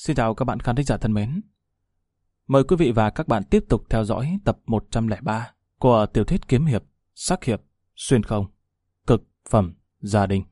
Xin chào các bạn khán thính giả thân mến. Mời quý vị và các bạn tiếp tục theo dõi tập 103 của tiểu thuyết kiếm hiệp, sắc hiệp, xuyên không, cực phẩm gia đình.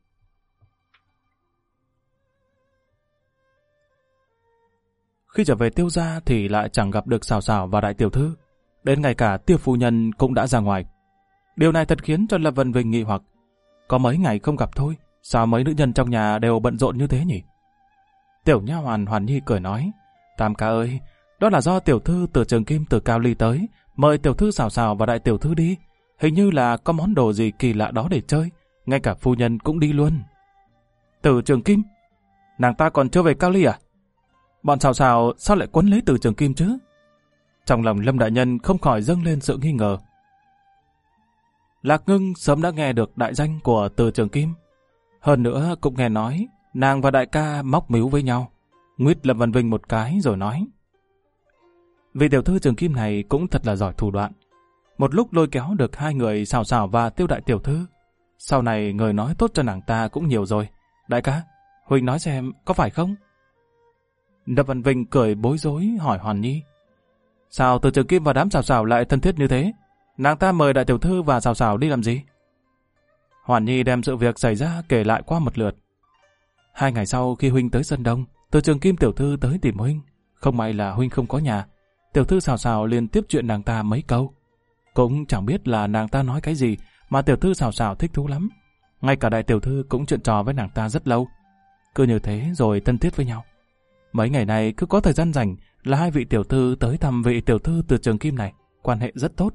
Khi trở về Tiêu gia thì lại chẳng gặp được Sào Sào và đại tiểu thư. Đến ngay cả Tiêu phu nhân cũng đã ra ngoài. Điều này thật khiến cho Lâm Vân Vinh nghi hoặc. Có mấy ngày không gặp thôi, sao mấy nữ nhân trong nhà đều bận rộn như thế nhỉ? Tiểu nha hoàn Hoàn Nhi cười nói, Tam ca ơi, đó là do tiểu thư từ Trường Kim từ Cao Ly tới, mời tiểu thư Sào Sào và đại tiểu thư đi. Hình như là có món đồ gì kỳ lạ đó để chơi, ngay cả phu nhân cũng đi luôn. Từ Trường Kim? Nàng ta còn chưa về Cao Ly à? Bọn Sào Sào sao lại quấn lấy Từ Trường Kim chứ? Trong lòng Lâm đại nhân không khỏi dâng lên sự nghi ngờ. Lạc Ngưng sớm đã nghe được đại danh của Từ Trường Kim. Hơn nữa cũng nghe nói nàng và đại ca móc míu với nhau. Nguyết Lâm Văn Vinh một cái rồi nói, vị tiểu thư Trường Kim này cũng thật là giỏi thủ đoạn. Một lúc lôi kéo được hai người Sào Sào và Tiêu đại tiểu thư. Sau này người nói tốt cho nàng ta cũng nhiều rồi. Đại ca, Huỳnh nói xem có phải không? Lâm Văn Vinh cười bối rối hỏi Hoàn Nhi, sao Từ Trường Kim và đám Sào Sào lại thân thiết như thế? Nàng ta mời đại tiểu thư và Sào Sào đi làm gì? Hoàn Nhi đem sự việc xảy ra kể lại qua một lượt. 2 ngày sau khi Huynh tới Sơn Đông, Từ Trường Kim tiểu thư tới tìm Huynh. Không may là Huynh không có nhà. Tiểu thư Sào Sào liền tiếp chuyện nàng ta mấy câu. Cũng chẳng biết là nàng ta nói cái gì mà tiểu thư Sào Sào thích thú lắm. Ngay cả đại tiểu thư cũng chuyện trò với nàng ta rất lâu. Cứ như thế rồi thân thiết với nhau. Mấy ngày này cứ có thời gian rảnh là hai vị tiểu thư tới thăm vị tiểu thư Từ Trường Kim này. Quan hệ rất tốt.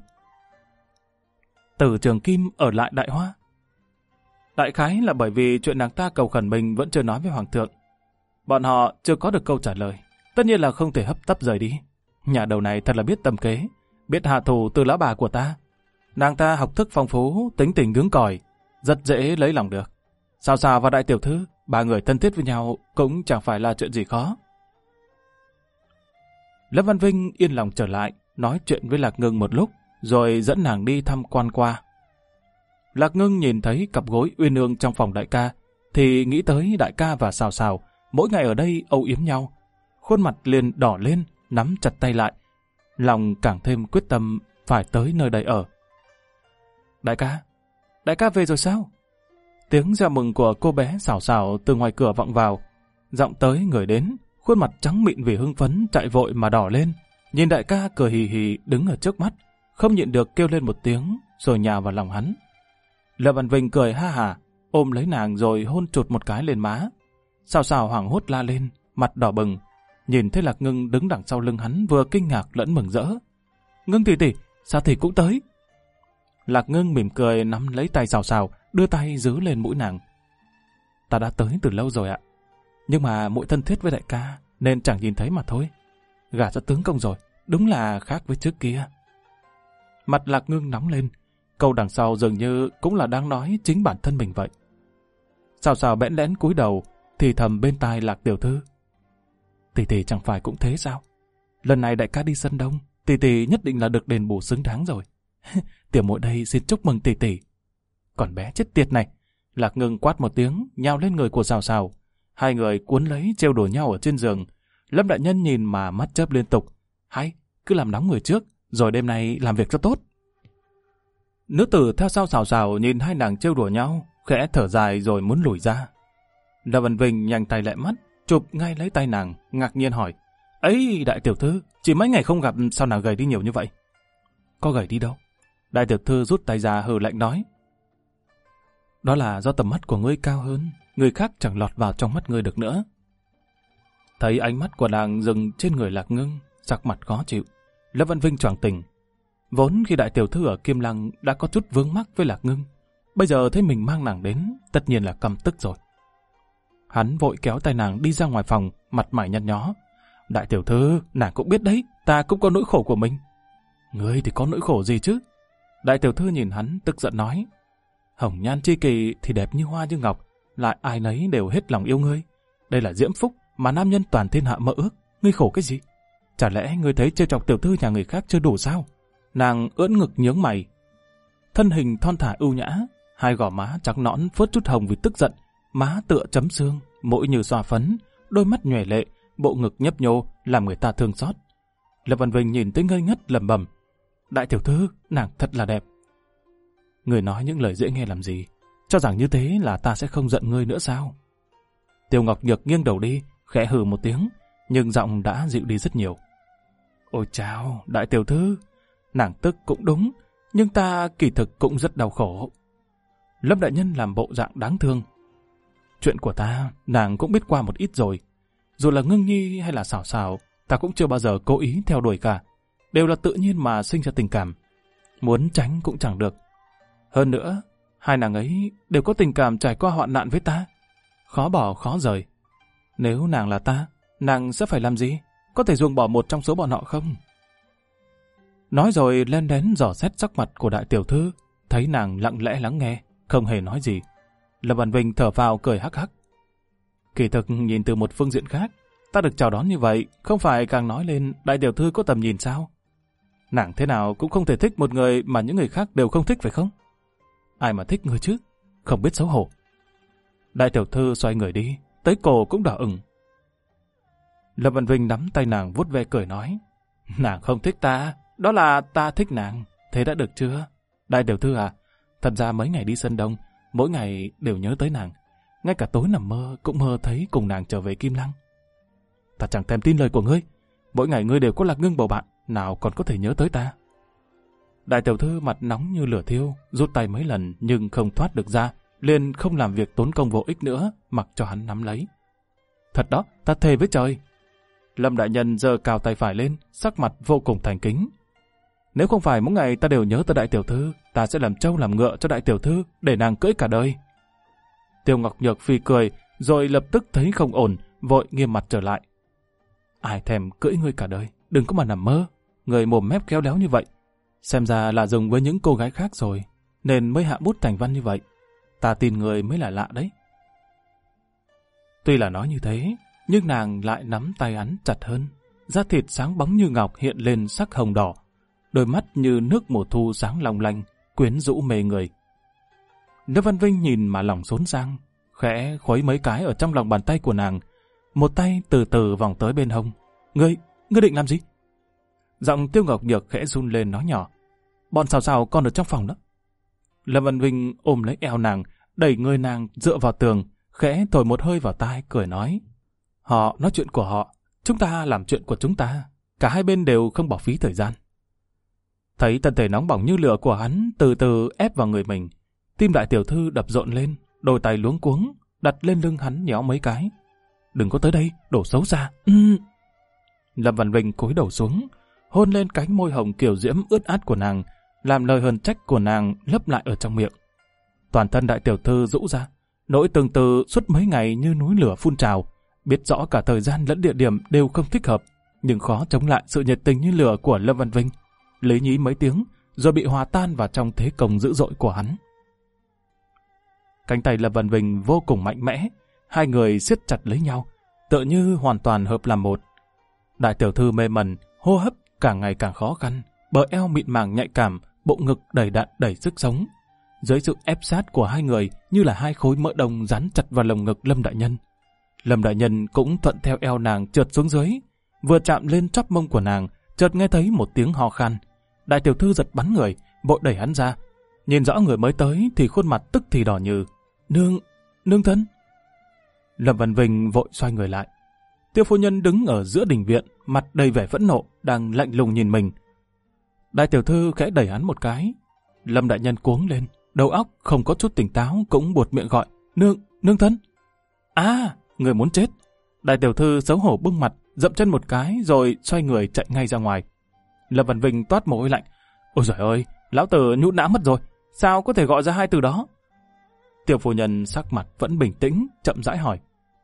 Từ Trường Kim ở lại Đại Hoa. Đại khái là bởi vì chuyện nàng ta cầu khẩn mình vẫn chưa nói với Hoàng thượng. Bọn họ chưa có được câu trả lời. Tất nhiên là không thể hấp tấp rời đi. Nhà đầu này thật là biết tầm kế, biết hạ thủ từ lão bà của ta. Nàng ta học thức phong phú, tính tình cứng cỏi, rất dễ lấy lòng được. Sào Sào và đại tiểu thư, ba người thân thiết với nhau cũng chẳng phải là chuyện gì khó. Lâm Văn Vinh yên lòng trở lại, nói chuyện với Lạc Ngưng một lúc, rồi dẫn nàng đi thăm quan qua. Lạc Ngưng nhìn thấy cặp gối uyên ương trong phòng đại ca, thì nghĩ tới đại ca và Sào Sào, mỗi ngày ở đây âu yếm nhau. Khuôn mặt liền đỏ lên, nắm chặt tay lại. Lòng càng thêm quyết tâm phải tới nơi đây ở. Đại ca về rồi sao? Tiếng reo mừng của cô bé Sào Sào từ ngoài cửa vọng vào. Giọng tới người đến, khuôn mặt trắng mịn vì hưng phấn chạy vội mà đỏ lên. Nhìn đại ca cười hì hì đứng ở trước mắt, không nhịn được kêu lên một tiếng rồi nhào vào lòng hắn. Lâm Văn Vinh cười ha hả, ôm lấy nàng rồi hôn chụt một cái lên má. Sào Sào hoảng hốt la lên, mặt đỏ bừng. Nhìn thấy Lạc Ngưng đứng đằng sau lưng hắn vừa kinh ngạc lẫn mừng rỡ. Ngưng tỷ tỷ, sao tỷ cũng tới? Lạc Ngưng mỉm cười nắm lấy tay Sào Sào, đưa tay giữ lên mũi nàng. Ta đã tới từ lâu rồi ạ. Nhưng mà muội thân thiết với đại ca nên chẳng nhìn thấy mà thôi. Gả cho tướng công rồi, đúng là khác với trước kia. Mặt Lạc Ngưng nóng lên. Câu đằng sau dường như cũng là đang nói chính bản thân mình vậy. Sào Sào bẽn lẽn cúi đầu, thì thầm bên tai Lạc tiểu thư. Tỷ tỷ chẳng phải cũng thế sao? Lần này đại ca đi Sơn Đông, tỷ tỷ nhất định là được đền bù xứng đáng rồi. Tiểu muội đây xin chúc mừng tỷ tỷ. Còn bé chết tiệt này. Lạc Ngưng quát một tiếng, nhào lên người của Sào Sào. Hai người cuốn lấy trêu đùa nhau ở trên giường. Lâm đại nhân nhìn mà mắt chớp liên tục. Hay, cứ làm nóng người trước, rồi đêm nay làm việc cho tốt. Nữ tử theo sau Sào Sào nhìn hai nàng trêu đùa nhau, khẽ thở dài rồi muốn lùi ra. Lâm Văn Vinh nhanh tay lại mắt, chụp ngay lấy tay nàng, ngạc nhiên hỏi. Ấy, đại tiểu thư, chỉ mấy ngày không gặp sao nàng gầy đi nhiều như vậy? Có gầy đi đâu? Đại tiểu thư rút tay ra hừ lạnh nói. Đó là do tầm mắt của ngươi cao hơn, người khác chẳng lọt vào trong mắt ngươi được nữa. Thấy ánh mắt của nàng dừng trên người Lạc Ngưng, sắc mặt khó chịu. Lâm Văn Vinh choàng tỉnh. Vốn khi đại tiểu thư ở Kim Lăng đã có chút vướng mắc với Lạc Ngưng, bây giờ thấy mình mang nàng đến, tất nhiên là căm tức rồi. Hắn vội kéo tay nàng đi ra ngoài phòng, mặt mày nhăn nhó. Đại tiểu thư, nàng cũng biết đấy, ta cũng có nỗi khổ của mình. Ngươi thì có nỗi khổ gì chứ? Đại tiểu thư nhìn hắn tức giận nói. Hồng nhan chi kỳ thì đẹp như hoa như ngọc, lại ai nấy đều hết lòng yêu ngươi. Đây là diễm phúc mà nam nhân toàn thiên hạ mơ ước, ngươi khổ cái gì? Chả lẽ ngươi thấy trêu chọc tiểu thư nhà người khác chưa đủ sao? Nàng ưỡn ngực nhướng mày. Thân hình thon thả ưu nhã, hai gò má trắng nõn phớt chút hồng vì tức giận, má tựa chấm xương, mũi như xoa phấn, đôi mắt nhòe lệ, bộ ngực nhấp nhô làm người ta thương xót. Lâm Văn Vinh nhìn tới ngây ngất lẩm bẩm: Đại tiểu thư, nàng thật là đẹp. Người nói những lời dễ nghe làm gì? Cho rằng như thế là ta sẽ không giận ngươi nữa sao? Tiêu Ngọc Nhược nghiêng đầu đi, khẽ hừ một tiếng, nhưng giọng đã dịu đi rất nhiều. Ôi chao, đại tiểu thư, nàng tức cũng đúng, nhưng ta kỳ thực cũng rất đau khổ. Lâm đại nhân làm bộ dạng đáng thương. Chuyện của ta, nàng cũng biết qua một ít rồi. Dù là Ngưng Nhi hay là Xảo Xảo, ta cũng chưa bao giờ cố ý theo đuổi cả. Đều là tự nhiên mà sinh ra tình cảm. Muốn tránh cũng chẳng được. Hơn nữa, hai nàng ấy đều có tình cảm trải qua hoạn nạn với ta. Khó bỏ khó rời. Nếu nàng là ta, nàng sẽ phải làm gì? Có thể ruồng bỏ một trong số bọn họ không? Nói rồi len đén dò xét sắc mặt của đại tiểu thư, thấy nàng lặng lẽ lắng nghe, không hề nói gì. Lâm Văn Vinh thở phào cười hắc hắc. Kỳ thực nhìn từ một phương diện khác, ta được chào đón như vậy, không phải càng nói lên đại tiểu thư có tầm nhìn sao? Nàng thế nào cũng không thể thích một người mà những người khác đều không thích phải không? Ai mà thích người chứ? Không biết xấu hổ. Đại tiểu thư xoay người đi, tới cổ cũng đỏ ửng. Lâm Văn Vinh nắm tay nàng vuốt ve cười nói: Nàng không thích ta, đó là ta thích nàng, thế đã được chưa? Đại tiểu thư à, thật ra mấy ngày đi Sơn Đông, mỗi ngày đều nhớ tới nàng. Ngay cả tối nằm mơ cũng mơ thấy cùng nàng trở về Kim Lăng. Ta chẳng thèm tin lời của ngươi. Mỗi ngày ngươi đều có Lạc Ngưng bầu bạn, nào còn có thể nhớ tới ta. Đại tiểu thư mặt nóng như lửa thiêu, rút tay mấy lần nhưng không thoát được ra, liền không làm việc tốn công vô ích nữa, mặc cho hắn nắm lấy. Thật đó, ta thề với trời. Lâm đại nhân giơ cao tay phải lên, sắc mặt vô cùng thành kính. Nếu không phải mỗi ngày ta đều nhớ tới đại tiểu thư, ta sẽ làm trâu làm ngựa cho đại tiểu thư để nàng cưỡi cả đời. Tiêu Ngọc Nhược phì cười, rồi lập tức thấy không ổn, vội nghiêm mặt trở lại. Ai thèm cưỡi ngươi cả đời, đừng có mà nằm mơ. Người mồm mép khéo léo như vậy, xem ra là dùng với những cô gái khác rồi, nên mới hạ bút thành văn như vậy. Ta tin người mới là lạ đấy. Tuy là nói như thế, nhưng nàng lại nắm tay hắn chặt hơn. Da thịt sáng bóng như ngọc hiện lên sắc hồng đỏ, đôi mắt như nước mùa thu sáng long lanh, quyến rũ mê người. Lâm Văn Vinh nhìn mà lòng xốn sang, khẽ khuấy mấy cái ở trong lòng bàn tay của nàng, một tay từ từ vòng tới bên hông. Ngươi định làm gì? Giọng Tiêu Ngọc Nhược khẽ run lên nói nhỏ. Bọn Xào Xào còn ở trong phòng đó. Lâm Văn Vinh ôm lấy eo nàng, đẩy người nàng dựa vào tường, khẽ thổi một hơi vào tai, cười nói. Họ nói chuyện của họ, chúng ta làm chuyện của chúng ta. Cả hai bên đều không bỏ phí thời gian. Thấy thân thể nóng bỏng như lửa của hắn từ từ ép vào người mình, tim đại tiểu thư đập rộn lên, đôi tay luống cuống, đặt lên lưng hắn nhéo mấy cái. Đừng có tới đây, đổ xấu xa. Lâm Văn Vinh cúi đầu xuống, hôn lên cánh môi hồng kiều diễm ướt át của nàng, làm lời hờn trách của nàng lấp lại ở trong miệng. Toàn thân đại tiểu thư rũ ra, nỗi từng từ suốt mấy ngày như núi lửa phun trào, biết rõ cả thời gian lẫn địa điểm đều không thích hợp, nhưng khó chống lại sự nhiệt tình như lửa của Lâm Văn Vinh. Lý nhí mấy tiếng, rồi bị hòa tan vào trong thế công dữ dội của hắn. Cánh tay Lâm Văn Vinh vô cùng mạnh mẽ, hai người siết chặt lấy nhau, tựa như hoàn toàn hợp làm một. Đại tiểu thư mê mẩn, hô hấp càng ngày càng khó khăn, bờ eo mịn màng nhạy cảm, bộ ngực đầy đặn đầy sức sống. Dưới sự ép sát của hai người như là hai khối mỡ đồng dán chặt vào lồng ngực Lâm đại nhân. Lâm đại nhân cũng thuận theo eo nàng trượt xuống dưới, vừa chạm lên chóp mông của nàng, chợt nghe thấy một tiếng ho khan. Đại tiểu thư giật bắn người, vội đẩy hắn ra. Nhìn rõ người mới tới thì khuôn mặt tức thì đỏ như. Nương thân. Lâm Văn Vinh vội xoay người lại. Tiêu phu nhân đứng ở giữa đình viện, mặt đầy vẻ phẫn nộ, đang lạnh lùng nhìn mình. Đại tiểu thư khẽ đẩy hắn một cái. Lâm đại nhân cuống lên, đầu óc không có chút tỉnh táo cũng buột miệng gọi. Nương thân. À, người muốn chết. Đại tiểu thư xấu hổ bưng mặt, dậm chân một cái rồi xoay người chạy ngay ra ngoài. Lâm Văn Vinh toát mồ hôi lạnh. Ôi giời ơi, lão tử nhũn não mất rồi. Sao có thể gọi ra hai từ đó? Tiểu phu nhân sắc mặt vẫn bình tĩnh, chậm rãi hỏi.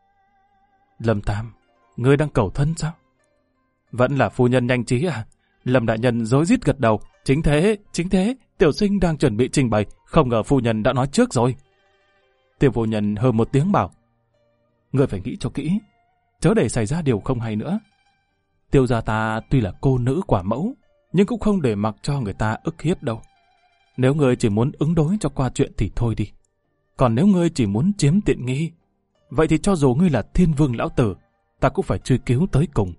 Lâm Tam, ngươi đang cầu thân sao? Vẫn là phu nhân nhanh trí à? Lâm đại nhân rối rít gật đầu. Chính thế, tiểu sinh đang chuẩn bị trình bày, không ngờ phu nhân đã nói trước rồi. Tiểu phu nhân hừ một tiếng bảo. Ngươi phải nghĩ cho kỹ, chớ để xảy ra điều không hay nữa. Tiêu gia ta tuy là cô nữ quả mẫu, nhưng cũng không để mặc cho người ta ức hiếp đâu. Nếu ngươi chỉ muốn ứng đối cho qua chuyện thì thôi đi. Còn nếu ngươi chỉ muốn chiếm tiện nghi, vậy thì cho dù ngươi là thiên vương lão tử, ta cũng phải truy cứu tới cùng.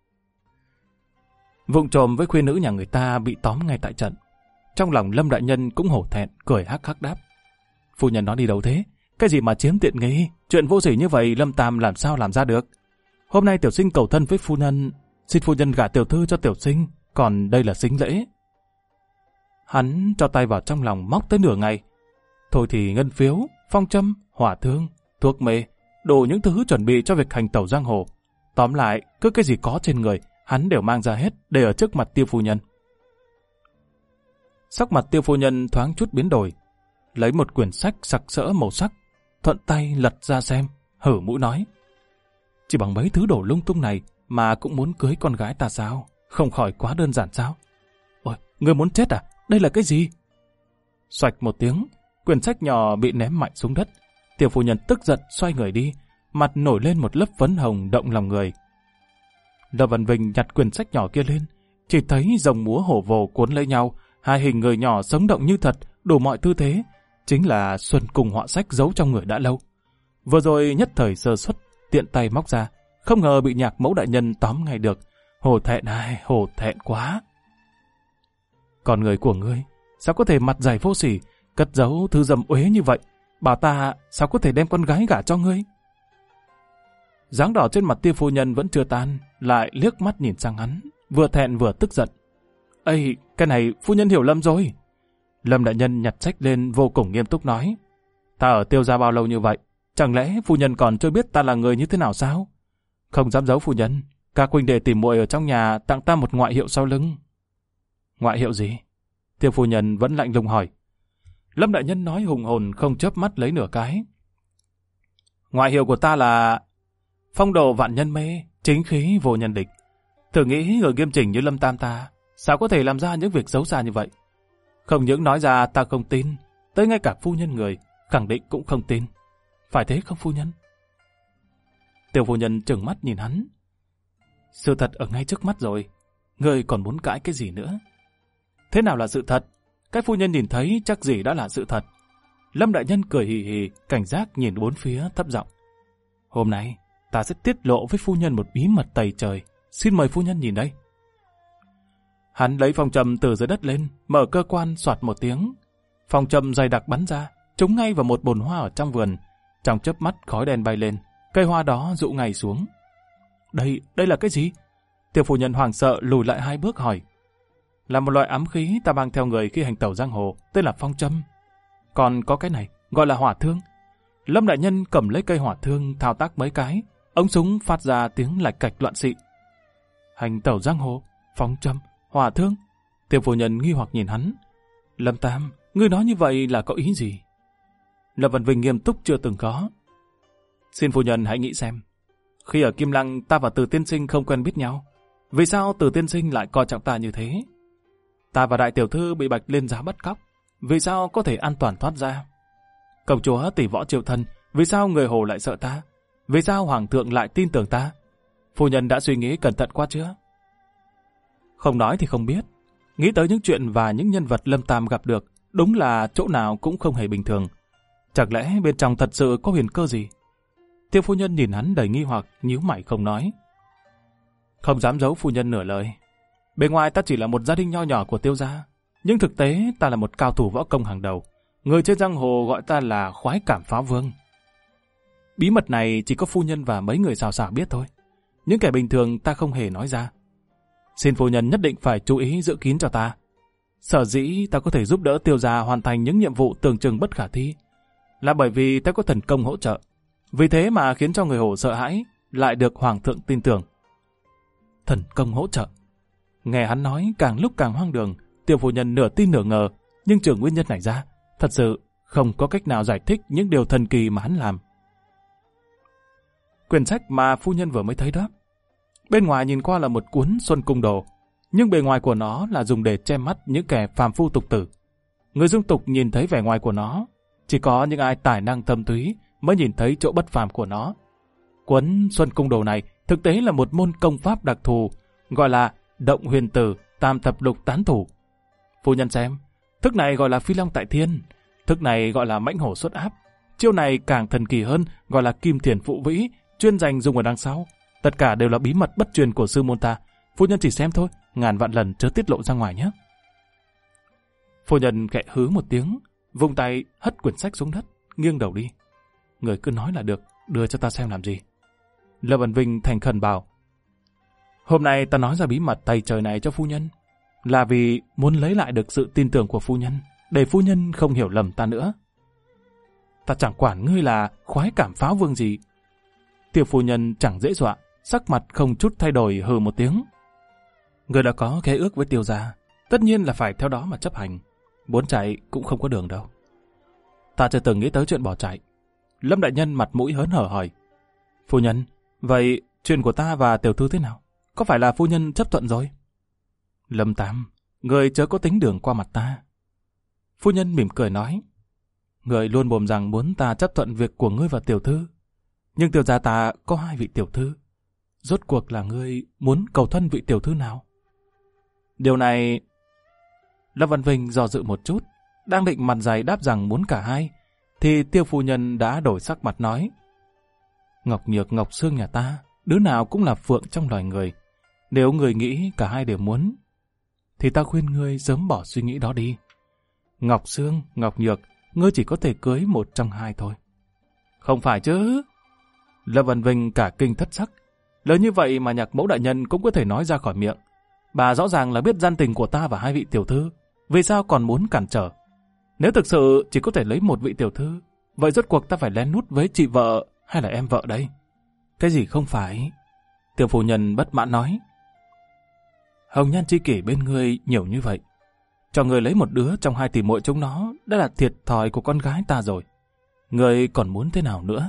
Vụng trộm với khuê nữ nhà người ta bị tóm ngay tại trận. Trong lòng Lâm đại nhân cũng hổ thẹn, cười hắc hắc đáp: phu nhân nói đi đâu thế? Cái gì mà chiếm tiện nghi? Chuyện vô sỉ như vậy Lâm Tam làm sao làm ra được? Hôm nay tiểu sinh cầu thân với phu nhân, xin phu nhân gả tiểu thư cho tiểu sinh, còn đây là sính lễ. Hắn cho tay vào trong lòng móc tới nửa ngày. Thôi thì ngân phiếu, phong châm, hỏa thương, thuốc mê, đủ những thứ chuẩn bị cho việc hành tẩu giang hồ. Tóm lại, cứ cái gì có trên người, hắn đều mang ra hết để ở trước mặt Tiêu phu nhân. Sắc mặt Tiêu phu nhân thoáng chút biến đổi, lấy một quyển sách sặc sỡ màu sắc, thuận tay lật ra xem, hở mũi nói: chỉ bằng mấy thứ đồ lung tung này mà cũng muốn cưới con gái ta sao? Không khỏi quá đơn giản sao? Ôi, ngươi muốn chết à? Đây là cái gì? Xoạch một tiếng, quyển sách nhỏ bị ném mạnh xuống đất. Tiêu phu nhân tức giận xoay người đi, mặt nổi lên một lớp phấn hồng động lòng người. Lâm Văn Vinh nhặt quyển sách nhỏ kia lên, chỉ thấy rồng múa hổ vồ cuốn lấy nhau, hai hình người nhỏ sống động như thật, đủ mọi tư thế, chính là Xuân cùng họa sách giấu trong người đã lâu. Vừa rồi nhất thời sơ suất, tiện tay móc ra, không ngờ bị Nhạc mẫu đại nhân tóm ngay được. Hổ thẹn ai, hổ thẹn quá. Còn người của ngươi, sao có thể mặt dày vô sỉ, cất giấu thứ dầm uế như vậy? Bảo ta sao có thể đem con gái gả cho ngươi? Dáng đỏ trên mặt Tiêu phu nhân vẫn chưa tan, lại liếc mắt nhìn sang hắn, vừa thẹn vừa tức giận. Ây, cái này phu nhân hiểu lầm rồi. Lâm đại nhân nhặt sách lên vô cùng nghiêm túc nói: ta ở Tiêu gia bao lâu như vậy, chẳng lẽ phu nhân còn chưa biết ta là người như thế nào sao? Không dám giấu phu nhân, các huynh đệ tìm muội ở trong nhà tặng ta một ngoại hiệu sau lưng. Ngoại hiệu gì? Tiêu phu nhân vẫn lạnh lùng hỏi. Lâm đại nhân nói hùng hồn không chớp mắt lấy nửa cái. Ngoại hiệu của ta là phong độ vạn nhân mê, chính khí vô nhân địch. Thử nghĩ người nghiêm chỉnh như Lâm Tam ta, sao có thể làm ra những việc xấu xa như vậy? Không những nói ra ta không tin, tới ngay cả phu nhân người khẳng định cũng không tin. Phải thế không phu nhân? Tiêu phu nhân trừng mắt nhìn hắn. Sự thật ở ngay trước mắt rồi, ngươi còn muốn cãi cái gì nữa? Thế nào là sự thật? Cái phu nhân nhìn thấy chắc gì đã là sự thật. Lâm đại nhân cười hì hì, cảnh giác nhìn bốn phía thấp giọng. Hôm nay ta sẽ tiết lộ với phu nhân một bí mật tày trời. Xin mời phu nhân nhìn đây. Hắn lấy phong châm từ dưới đất lên, mở cơ quan soạt một tiếng. Phong châm dày đặc bắn ra, trúng ngay vào một bồn hoa ở trong vườn. Trong chớp mắt khói đen bay lên, cây hoa đó rụ ngay xuống. Đây là cái gì? Tiêu phu nhân hoảng sợ lùi lại 2 bước hỏi. Là một loại ám khí ta mang theo người khi hành tẩu giang hồ, tên là phong châm. Còn có cái này, gọi là hỏa thương. Lâm đại nhân cầm lấy cây hỏa thương thao tác mấy cái, ống súng phát ra tiếng lạch cạch loạn xị. Hành tẩu giang hồ, phong châm, hỏa thương. Tiêu phu nhân nghi hoặc nhìn hắn. Lâm Tam, ngươi nói như vậy là có ý gì? Lâm Văn Vinh nghiêm túc chưa từng có. Xin phu nhân hãy nghĩ xem. Khi ở Kim Lăng ta và Từ tiên sinh không quen biết nhau. Vì sao Từ tiên sinh lại coi trọng ta như thế? Ta và đại tiểu thư bị Bạch Liên giáo bắt cóc. Vì sao có thể an toàn thoát ra? Công chúa tỷ võ triệu thân. Vì sao người Hồ lại sợ ta? Vì sao hoàng thượng lại tin tưởng ta? Phu nhân đã suy nghĩ cẩn thận quá chưa? Không nói thì không biết. Nghĩ tới những chuyện và những nhân vật Lâm Tam gặp được, đúng là chỗ nào cũng không hề bình thường. Chẳng lẽ bên trong thật sự có huyền cơ gì? Tiêu phu nhân nhìn hắn đầy nghi hoặc, nhíu mày không nói. Không dám giấu phu nhân nửa lời. Bề ngoài ta chỉ là một gia đình nho nhỏ của Tiêu gia, nhưng thực tế ta là một cao thủ võ công hàng đầu. Người trên giang hồ gọi ta là khoái cảm phá vương. Bí mật này chỉ có phu nhân và mấy người xào xảo biết thôi. Những kẻ bình thường ta không hề nói ra. Xin phu nhân nhất định phải chú ý giữ kín cho ta. Sở dĩ ta có thể giúp đỡ Tiêu gia hoàn thành những nhiệm vụ tưởng chừng bất khả thi, là bởi vì ta có thần công hỗ trợ. Vì thế mà khiến cho người Hồ sợ hãi, lại được hoàng thượng tin tưởng. Thần công hỗ trợ. Nghe hắn nói càng lúc càng hoang đường, Tiêu phu nhân nửa tin nửa ngờ, nhưng trừ nguyên nhân này ra, thật sự không có cách nào giải thích những điều thần kỳ mà hắn làm. Quyển sách mà phu nhân vừa mới thấy đó, bên ngoài nhìn qua là một cuốn Xuân Cung Đồ, nhưng bề ngoài của nó là dùng để che mắt những kẻ phàm phu tục tử. Người dung tục nhìn thấy vẻ ngoài của nó, chỉ có những ai tài năng thâm thúy mới nhìn thấy chỗ bất phàm của nó. Cuốn Xuân Cung Đồ này thực tế là một môn công pháp đặc thù, gọi là Động Huyền Tử Tam Thập Lục Tán Thủ. Phu nhân xem, thức này gọi là Phi Long Tại Thiên, thức này gọi là Mãnh Hổ Xuất Áp, chiêu này càng thần kỳ hơn, gọi là Kim Thiền Phụ Vĩ, chuyên dành dùng ở đằng sau. Tất cả đều là bí mật bất truyền của sư môn ta. Phu nhân chỉ xem thôi, ngàn vạn lần chớ tiết lộ ra ngoài nhé. Phu nhân khẽ hứ một tiếng, vung tay hất quyển sách xuống đất, nghiêng đầu đi. Người cứ nói là được, đưa cho ta xem làm gì. Lâm Văn Vinh thành khẩn bảo, hôm nay ta nói ra bí mật tày trời này cho phu nhân, là vì muốn lấy lại được sự tin tưởng của phu nhân, để phu nhân không hiểu lầm ta nữa. Ta chẳng quản ngươi là khoái cảm pháo vương gì. Tiêu phu nhân chẳng dễ dọa, sắc mặt không chút thay đổi hừ một tiếng. Ngươi đã có khế ước với Tiêu gia, tất nhiên là phải theo đó mà chấp hành. Muốn chạy cũng không có đường đâu. Ta chưa từng nghĩ tới chuyện bỏ chạy. Lâm đại nhân mặt mũi hớn hở hỏi, phu nhân, vậy chuyện của ta và tiểu thư thế nào? Có phải là phu nhân chấp thuận rồi? Lâm Tam, người chớ có tính đường qua mặt ta. Phu nhân mỉm cười nói, người luôn mồm rằng muốn ta chấp thuận việc của ngươi và tiểu thư. Nhưng Tiêu gia ta có 2 vị tiểu thư. Rốt cuộc là ngươi muốn cầu thân vị tiểu thư nào? Điều này... Lâm Văn Vinh do dự một chút, đang định mặt dày đáp rằng muốn cả hai, thì Tiêu phu nhân đã đổi sắc mặt nói, Ngọc Nhược, Ngọc Sương nhà ta, đứa nào cũng là phượng trong loài người. Nếu người nghĩ cả hai đều muốn, thì ta khuyên ngươi sớm bỏ suy nghĩ đó đi. Ngọc Sương, Ngọc Nhược, ngươi chỉ có thể cưới một trong hai thôi. Không phải chứ? Lâm Văn Vinh cả kinh thất sắc. Lời như vậy mà Nhạc mẫu đại nhân cũng có thể nói ra khỏi miệng. Bà rõ ràng là biết gian tình của ta và 2 vị tiểu thư, vì sao còn muốn cản trở? Nếu thực sự chỉ có thể lấy một vị tiểu thư, vậy rốt cuộc ta phải lén nút với chị vợ hay là em vợ đây? Cái gì không phải? Tiêu phu nhân bất mãn nói, hồng nhan chi kỷ bên ngươi nhiều như vậy, cho ngươi lấy một đứa trong 2 tỷ muội chúng nó đã là thiệt thòi của con gái ta rồi. Ngươi còn muốn thế nào nữa?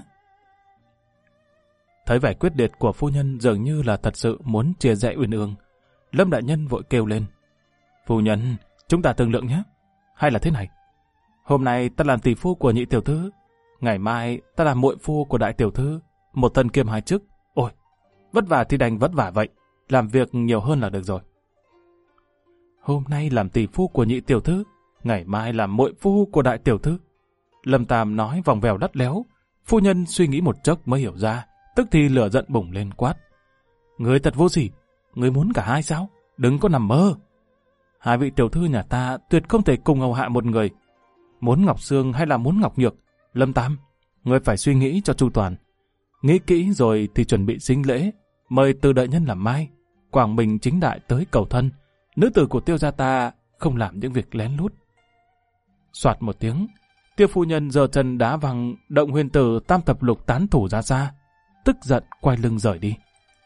Thấy vẻ quyết liệt của phu nhân dường như là thật sự muốn chia rẽ Uyên Ương, Lâm đại nhân vội kêu lên, phu nhân, chúng ta thương lượng nhé. Hay là thế này, hôm nay ta làm tỷ phu của nhị tiểu thư, ngày mai ta làm muội phu của đại tiểu thư, một thân kiêm 2 chức. Ôi, vất vả thì đành vất vả vậy, làm việc nhiều hơn là được rồi. Hôm nay làm tỷ phu của nhị tiểu thư, ngày mai làm muội phu của đại tiểu thư. Lâm Tam nói vòng vèo lắt léo, phu nhân suy nghĩ một chốc mới hiểu ra, tức thì lửa giận bùng lên quát, ngươi thật vô sỉ, ngươi muốn cả hai sao? Đừng có nằm mơ. 2 vị tiểu thư nhà ta tuyệt không thể cùng hầu hạ một người. Muốn Ngọc Sương hay là muốn Ngọc Nhược? Lâm Tam, ngươi phải suy nghĩ cho chu toàn. Nghĩ kỹ rồi thì chuẩn bị sính lễ, mời Từ đại nhân làm mai, quảng bình chính đại tới cầu thân. Nữ tử của Tiêu gia ta không làm những việc lén lút. Soạt một tiếng, Tiêu phu nhân giơ chân đá văng Động Huyền Tử Tam thập lục tán thủ ra xa, tức giận quay lưng rời đi.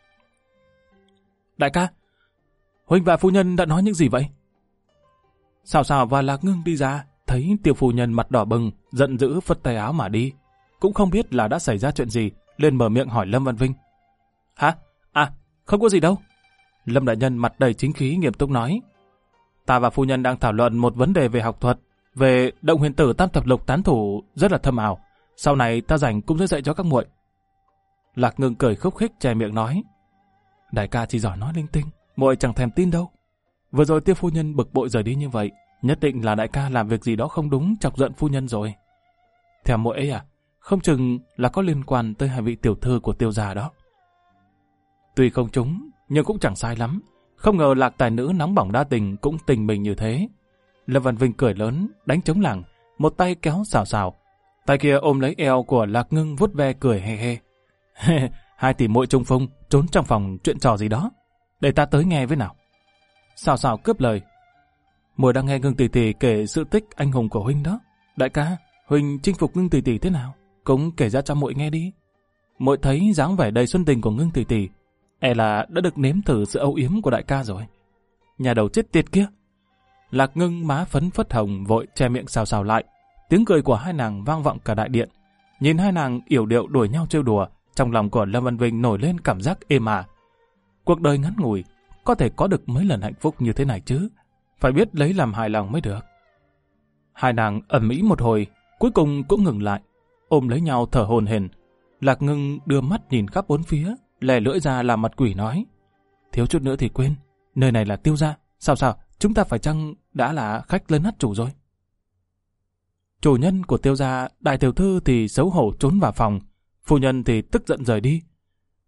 Đại ca, huynh và phu nhân đã nói những gì vậy? Sào Sào và Lạc Ngưng đi ra, thấy Tiêu phu nhân mặt đỏ bừng, giận dữ phất tay áo mà đi, cũng không biết là đã xảy ra chuyện gì, lên mở miệng hỏi Lâm Văn Vinh. Hả? À, không có gì đâu. Lâm đại nhân mặt đầy chính khí nghiêm túc nói, ta và phu nhân đang thảo luận một vấn đề về học thuật, về Động Huyền Tử Tam thập lục tán thủ rất là thâm ảo, sau này ta rảnh cũng sẽ dạy cho các muội. Lạc Ngưng cười khúc khích che miệng nói, đại ca chỉ giỏi nói linh tinh, muội chẳng thèm tin đâu. Vừa rồi Tiêu phu nhân bực bội rời đi như vậy, nhất định là đại ca làm việc gì đó không đúng chọc giận phu nhân rồi. Theo muội ấy à, không chừng là có liên quan tới 2 vị tiểu thư của Tiêu gia đó. Tuy không trúng, nhưng cũng chẳng sai lắm. Không ngờ Lạc tài nữ nóng bỏng đa tình cũng tình mình như thế. Lâm Văn Vinh cười lớn, đánh trống lảng, một tay kéo Sào Sào, tay kia ôm lấy eo của Lạc Ngưng vuốt ve cười he he. 2 tỷ muội trung phong trốn trong phòng chuyện trò gì đó, để ta tới nghe với nào. Sào Sào cướp lời, muội đang nghe Ngưng tỷ tỷ kể sự tích anh hùng của huynh đó. Đại ca, huynh chinh phục Ngưng tỷ tỷ thế nào, cũng kể ra cho muội nghe đi. Muội thấy dáng vẻ đầy xuân tình của Ngưng tỷ tỷ, e là đã được nếm thử sự âu yếm của đại ca rồi. Nhà đầu chết tiệt kia. Lạc Ngưng má phấn phất hồng vội che miệng Sào Sào lại. Tiếng cười của hai nàng vang vọng cả đại điện. Nhìn hai nàng yểu điệu đuổi nhau trêu đùa, trong lòng của Lâm Văn Vinh nổi lên cảm giác êm ả. Cuộc đời ngắn ngủi, có thể có được mấy lần hạnh phúc như thế này chứ, phải biết lấy làm hài lòng mới được. Hai nàng ầm ĩ một hồi, cuối cùng cũng ngừng lại, ôm lấy nhau thở hổn hển. Lạc Ngưng đưa mắt nhìn khắp bốn phía, lè lưỡi ra làm mặt quỷ nói, thiếu chút nữa thì quên, nơi này là Tiêu gia, sao, chúng ta phải chăng đã là khách lấn hất chủ rồi? Chủ nhân của Tiêu gia, đại tiểu thư thì xấu hổ trốn vào phòng, phu nhân thì tức giận rời đi.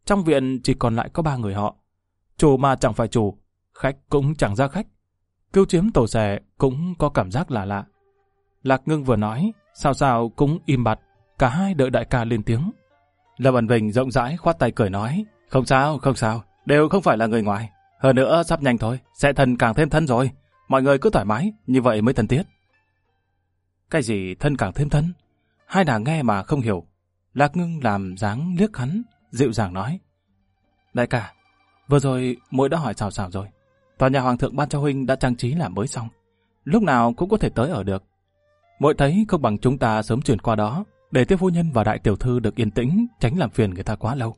Trong viện chỉ còn lại có 3 người họ. Chủ mà chẳng phải chủ, khách cũng chẳng ra khách. Cưu Chiếm tổ xẻ cũng có cảm giác lạ lạ. Lạc Ngưng vừa nói, Sào Sào cũng im bặt, cả hai đợi đại ca lên tiếng. Lâm Ẩn Vinh rộng rãi khoát tay cười nói, không sao, đều không phải là người ngoài. Hơn nữa sắp nhanh thôi, sẽ thân càng thêm thân rồi. Mọi người cứ thoải mái, như vậy mới thân thiết. Cái gì thân càng thêm thân? Hai nàng nghe mà không hiểu. Lạc Ngưng làm dáng liếc hắn, dịu dàng nói. Đại ca, vừa rồi muội đã hỏi Sào Sào rồi. Tòa nhà hoàng thượng ban cho huynh đã trang trí làm mới xong. Lúc nào cũng có thể tới ở được. Muội thấy không bằng chúng ta sớm chuyển qua đó, để tiếp phu nhân và đại tiểu thư được yên tĩnh, tránh làm phiền người ta quá lâu.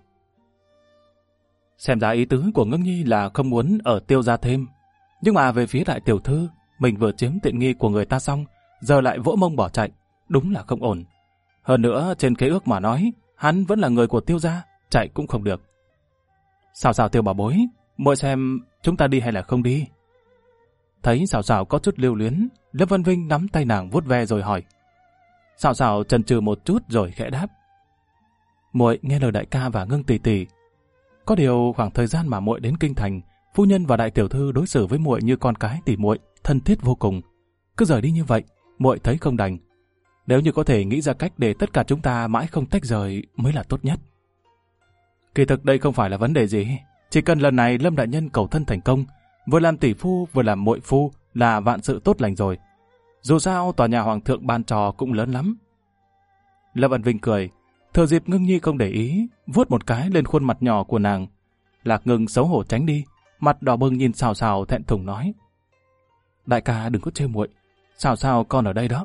Xem ra ý tứ của Ngưng Nhi là không muốn ở Tiêu gia thêm. Nhưng mà về phía đại tiểu thư, mình vừa chiếm tiện nghi của người ta xong, giờ lại vỗ mông bỏ chạy, đúng là không ổn. Hơn nữa, trên khế ước mà nói, hắn vẫn là người của Tiêu gia, chạy cũng không được. Sào Sào Tiêu bảo bối, muội xem chúng ta đi hay là không đi? Thấy Sào Sào có chút lưu luyến, Lâm Văn Vinh nắm tay nàng vuốt ve rồi hỏi. Sào Sào chần chừ một chút rồi khẽ đáp. Muội nghe lời đại ca và Ngưng tỷ tỷ. Có điều khoảng thời gian mà muội đến kinh thành, phu nhân và đại tiểu thư đối xử với muội như con cái tỷ muội, thân thiết vô cùng. Cứ rời đi như vậy, muội thấy không đành. Nếu như có thể nghĩ ra cách để tất cả chúng ta mãi không tách rời mới là tốt nhất. Kỳ thực đây không phải là vấn đề gì, chỉ cần lần này Lâm đại nhân cầu thân thành công, vừa làm tỷ phu vừa làm muội phu là vạn sự tốt lành rồi. Dù sao tòa nhà hoàng thượng ban trò cũng lớn lắm. Lâm Ẩn Vinh cười, thừa dịp Ngưng Nhi không để ý, vuốt một cái lên khuôn mặt nhỏ của nàng. Lạc Ngưng xấu hổ tránh đi, mặt đỏ bừng nhìn Sào Sào thẹn thùng nói. Đại ca đừng có trêu muội, Sào Sào con ở đây đó.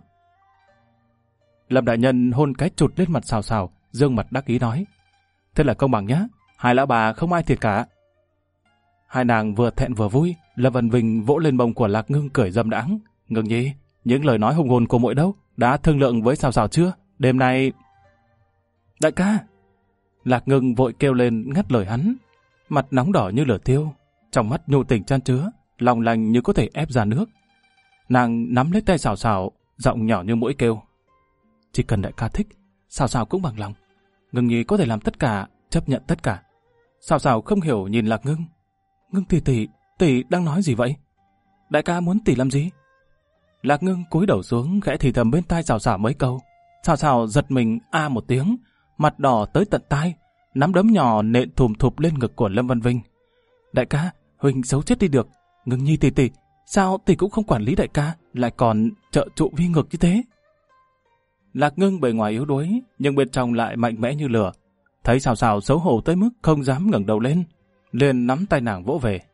Lâm đại nhân hôn cái chụt lên mặt Sào Sào, dương mặt đắc ý nói. Thế là công bằng nhá, hai lão bà không ai thiệt cả. Hai nàng vừa thẹn vừa vui, Lâm Ẩn Vinh vỗ lên bông của Lạc Ngưng cười dâm đãng. Ngưng Nhi, những lời nói hùng hồn của muội đâu, đã thương lượng với Sào Sào chưa? Đêm nay... Đại ca! Lạc Ngưng vội kêu lên ngắt lời hắn, mặt nóng đỏ như lửa thiêu, trong mắt nhu tình chan chứa, lòng lành như có thể ép ra nước. Nàng nắm lấy tay Sào Sào, giọng nhỏ như mũi kêu. Chỉ cần đại ca thích, Sào Sào cũng bằng lòng. Ngưng Nhi có thể làm tất cả, chấp nhận tất cả. Sào Sào không hiểu nhìn Lạc Ngưng. Ngưng tỷ đang nói gì vậy? Đại ca muốn tỷ làm gì? Lạc Ngưng cúi đầu xuống khẽ thì thầm bên tai Sào Sào mấy câu. Sào Sào giật mình a một tiếng, mặt đỏ tới tận tai, nắm đấm nhỏ nện thùm thụp lên ngực của Lâm Văn Vinh. Đại ca, huynh xấu chết đi được. Ngưng Nhi tỷ, sao tỷ cũng không quản lý đại ca, lại còn trợ trụ vi ngược như thế? Lạc Ngưng bề ngoài yếu đuối, nhưng bên trong lại mạnh mẽ như lửa. Thấy Sào Sào xấu hổ tới mức không dám ngẩng đầu lên, liền nắm tay nàng vỗ về.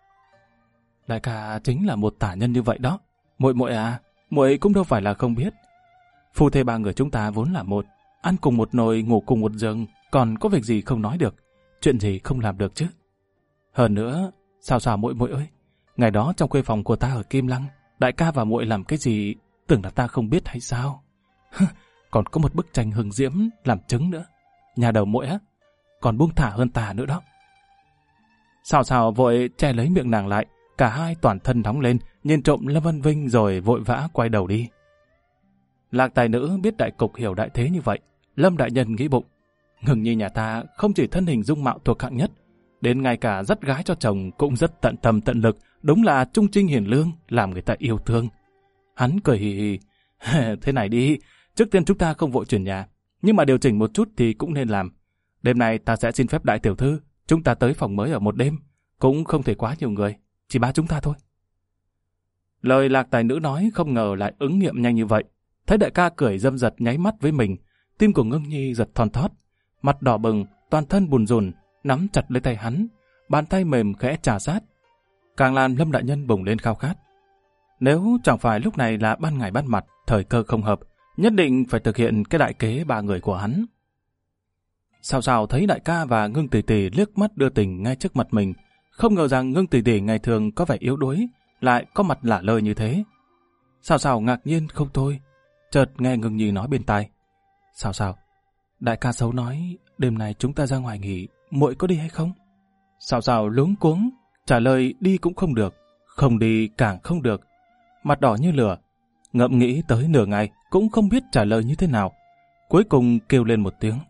Đại ca chính là một tả nhân như vậy đó. Muội à, muội cũng đâu phải là không biết. Phu thê ba người chúng ta vốn là một, ăn cùng một nồi, ngủ cùng một giường, còn có việc gì không nói được, chuyện gì không làm được chứ. Hơn nữa, Sào Sào muội ơi, ngày đó trong khuê phòng của ta ở Kim Lăng, đại ca và muội làm cái gì, tưởng là ta không biết hay sao? Còn có một bức tranh hừng diễm làm chứng nữa. Nhà đầu muội á, còn buông thả hơn ta nữa đó. Sào Sào vội che lấy miệng nàng lại, cả hai toàn thân nóng lên, nhìn trộm Lâm Văn Vinh rồi vội vã quay đầu đi. Lạc tài nữ biết đại cục hiểu đại thế như vậy, Lâm đại nhân nghĩ bụng, Ngưng Nhi nhà ta không chỉ thân hình dung mạo thuộc hạng nhất, đến ngay cả dắt gái cho chồng cũng rất tận tâm tận lực, đúng là trung trinh hiền lương, làm người ta yêu thương. Hắn cười hì hì, thế này đi, trước tiên chúng ta không vội chuyển nhà, nhưng mà điều chỉnh một chút thì cũng nên làm. Đêm nay ta sẽ xin phép đại tiểu thư, chúng ta tới phòng mới ở một đêm, cũng không thể quá nhiều người, chỉ ba chúng ta thôi. Lời Lạc tài nữ nói không ngờ lại ứng nghiệm nhanh như vậy. Thấy đại ca cười dâm dật nháy mắt với mình, tim của Ngưng Nhi giật thon thót, mặt đỏ bừng, toàn thân bùn rùn, nắm chặt lấy tay hắn, bàn tay mềm khẽ trà sát. Càng làm Lâm đại nhân bùng lên khao khát. Nếu chẳng phải lúc này là ban ngày ban mặt, thời cơ không hợp, nhất định phải thực hiện cái đại kế ba người của hắn. Sào Sào thấy đại ca và Ngưng tỷ tỷ liếc mắt đưa tình ngay trước mặt mình, không ngờ rằng Ngưng tỷ tỷ ngày thường có vẻ yếu đuối, lại có mặt lả lơi như thế. Sào Sào ngạc nhiên không thôi, chợt nghe Ngưng Nhi nói bên tai. Sào Sào, đại ca xấu nói đêm nay chúng ta ra ngoài nghỉ, muội có đi hay không? Sào Sào luống cuống, trả lời đi cũng không được, không đi càng không được, mặt đỏ như lửa, ngẫm nghĩ tới nửa ngày cũng không biết trả lời như thế nào. Cuối cùng kêu lên một tiếng,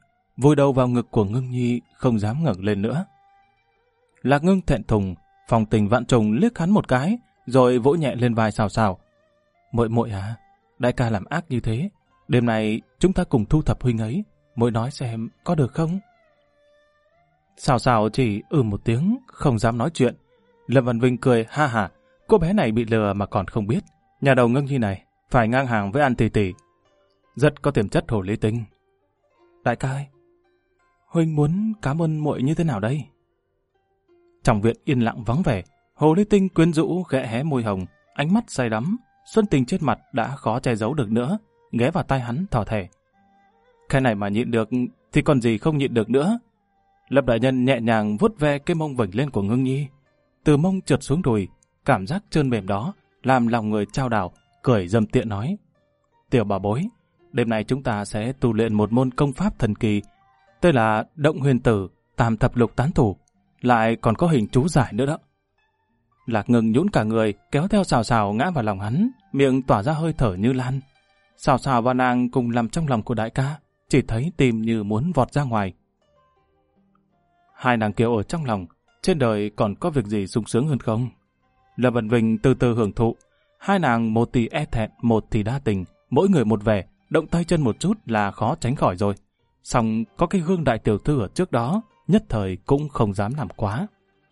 vùi đầu vào ngực của Ngưng Nhi, không dám ngẩng lên nữa. Lạc Ngưng thẹn thùng, phong tình vạn trùng liếc hắn một cái, rồi vỗ nhẹ lên vai Sào Sào. Muội muội à, đại ca làm ác như thế, đêm nay chúng ta cùng thu thập huynh ấy, muội nói xem có được không? Sào Sào chỉ một tiếng, không dám nói chuyện. Lâm Văn Vinh cười ha hả, cô bé này bị lừa mà còn không biết. Nhà đầu Ngưng Nhi này phải ngang hàng với An Tỷ Tỷ, rất có tiềm chất hồ ly tinh. Đại ca ơi, huynh muốn cảm ơn muội như thế nào đây? Trong viện yên lặng vắng vẻ, hồ ly tinh quyến rũ khẽ hé môi hồng, ánh mắt say đắm, xuân tình trên mặt đã khó che giấu được nữa, ghé vào tai hắn thỏ thẻ. Cái này mà nhịn được thì còn gì không nhịn được nữa. Lâm đại nhân nhẹ nhàng vuốt ve cái mông vểnh lên của Ngưng Nhi, từ mông trượt xuống đùi, cảm giác trơn mềm đó làm lòng người chao đảo, cười dâm tiện nói: Tiểu bà bối, đêm nay chúng ta sẽ tu luyện một môn công pháp thần kỳ, tên là Động Huyền Tử Tam Thập Lục Tán Thủ, lại còn có hình chú giải nữa đó. Lạc Ngưng nhũn cả người, kéo theo Sào Sào ngã vào lòng hắn, miệng tỏa ra hơi thở như lan. Sào Sào và nàng cùng nằm trong lòng của đại ca, chỉ thấy tim như muốn vọt ra ngoài. Hai nàng kiều ở trong lòng, trên đời còn có việc gì sung sướng hơn không? Lâm Văn Vinh từ từ hưởng thụ, hai nàng một thì e thẹn, một thì đa tình, mỗi người một vẻ, động tay chân một chút là khó tránh khỏi rồi. Song có cái gương đại tiểu thư ở trước đó, nhất thời cũng không dám làm quá.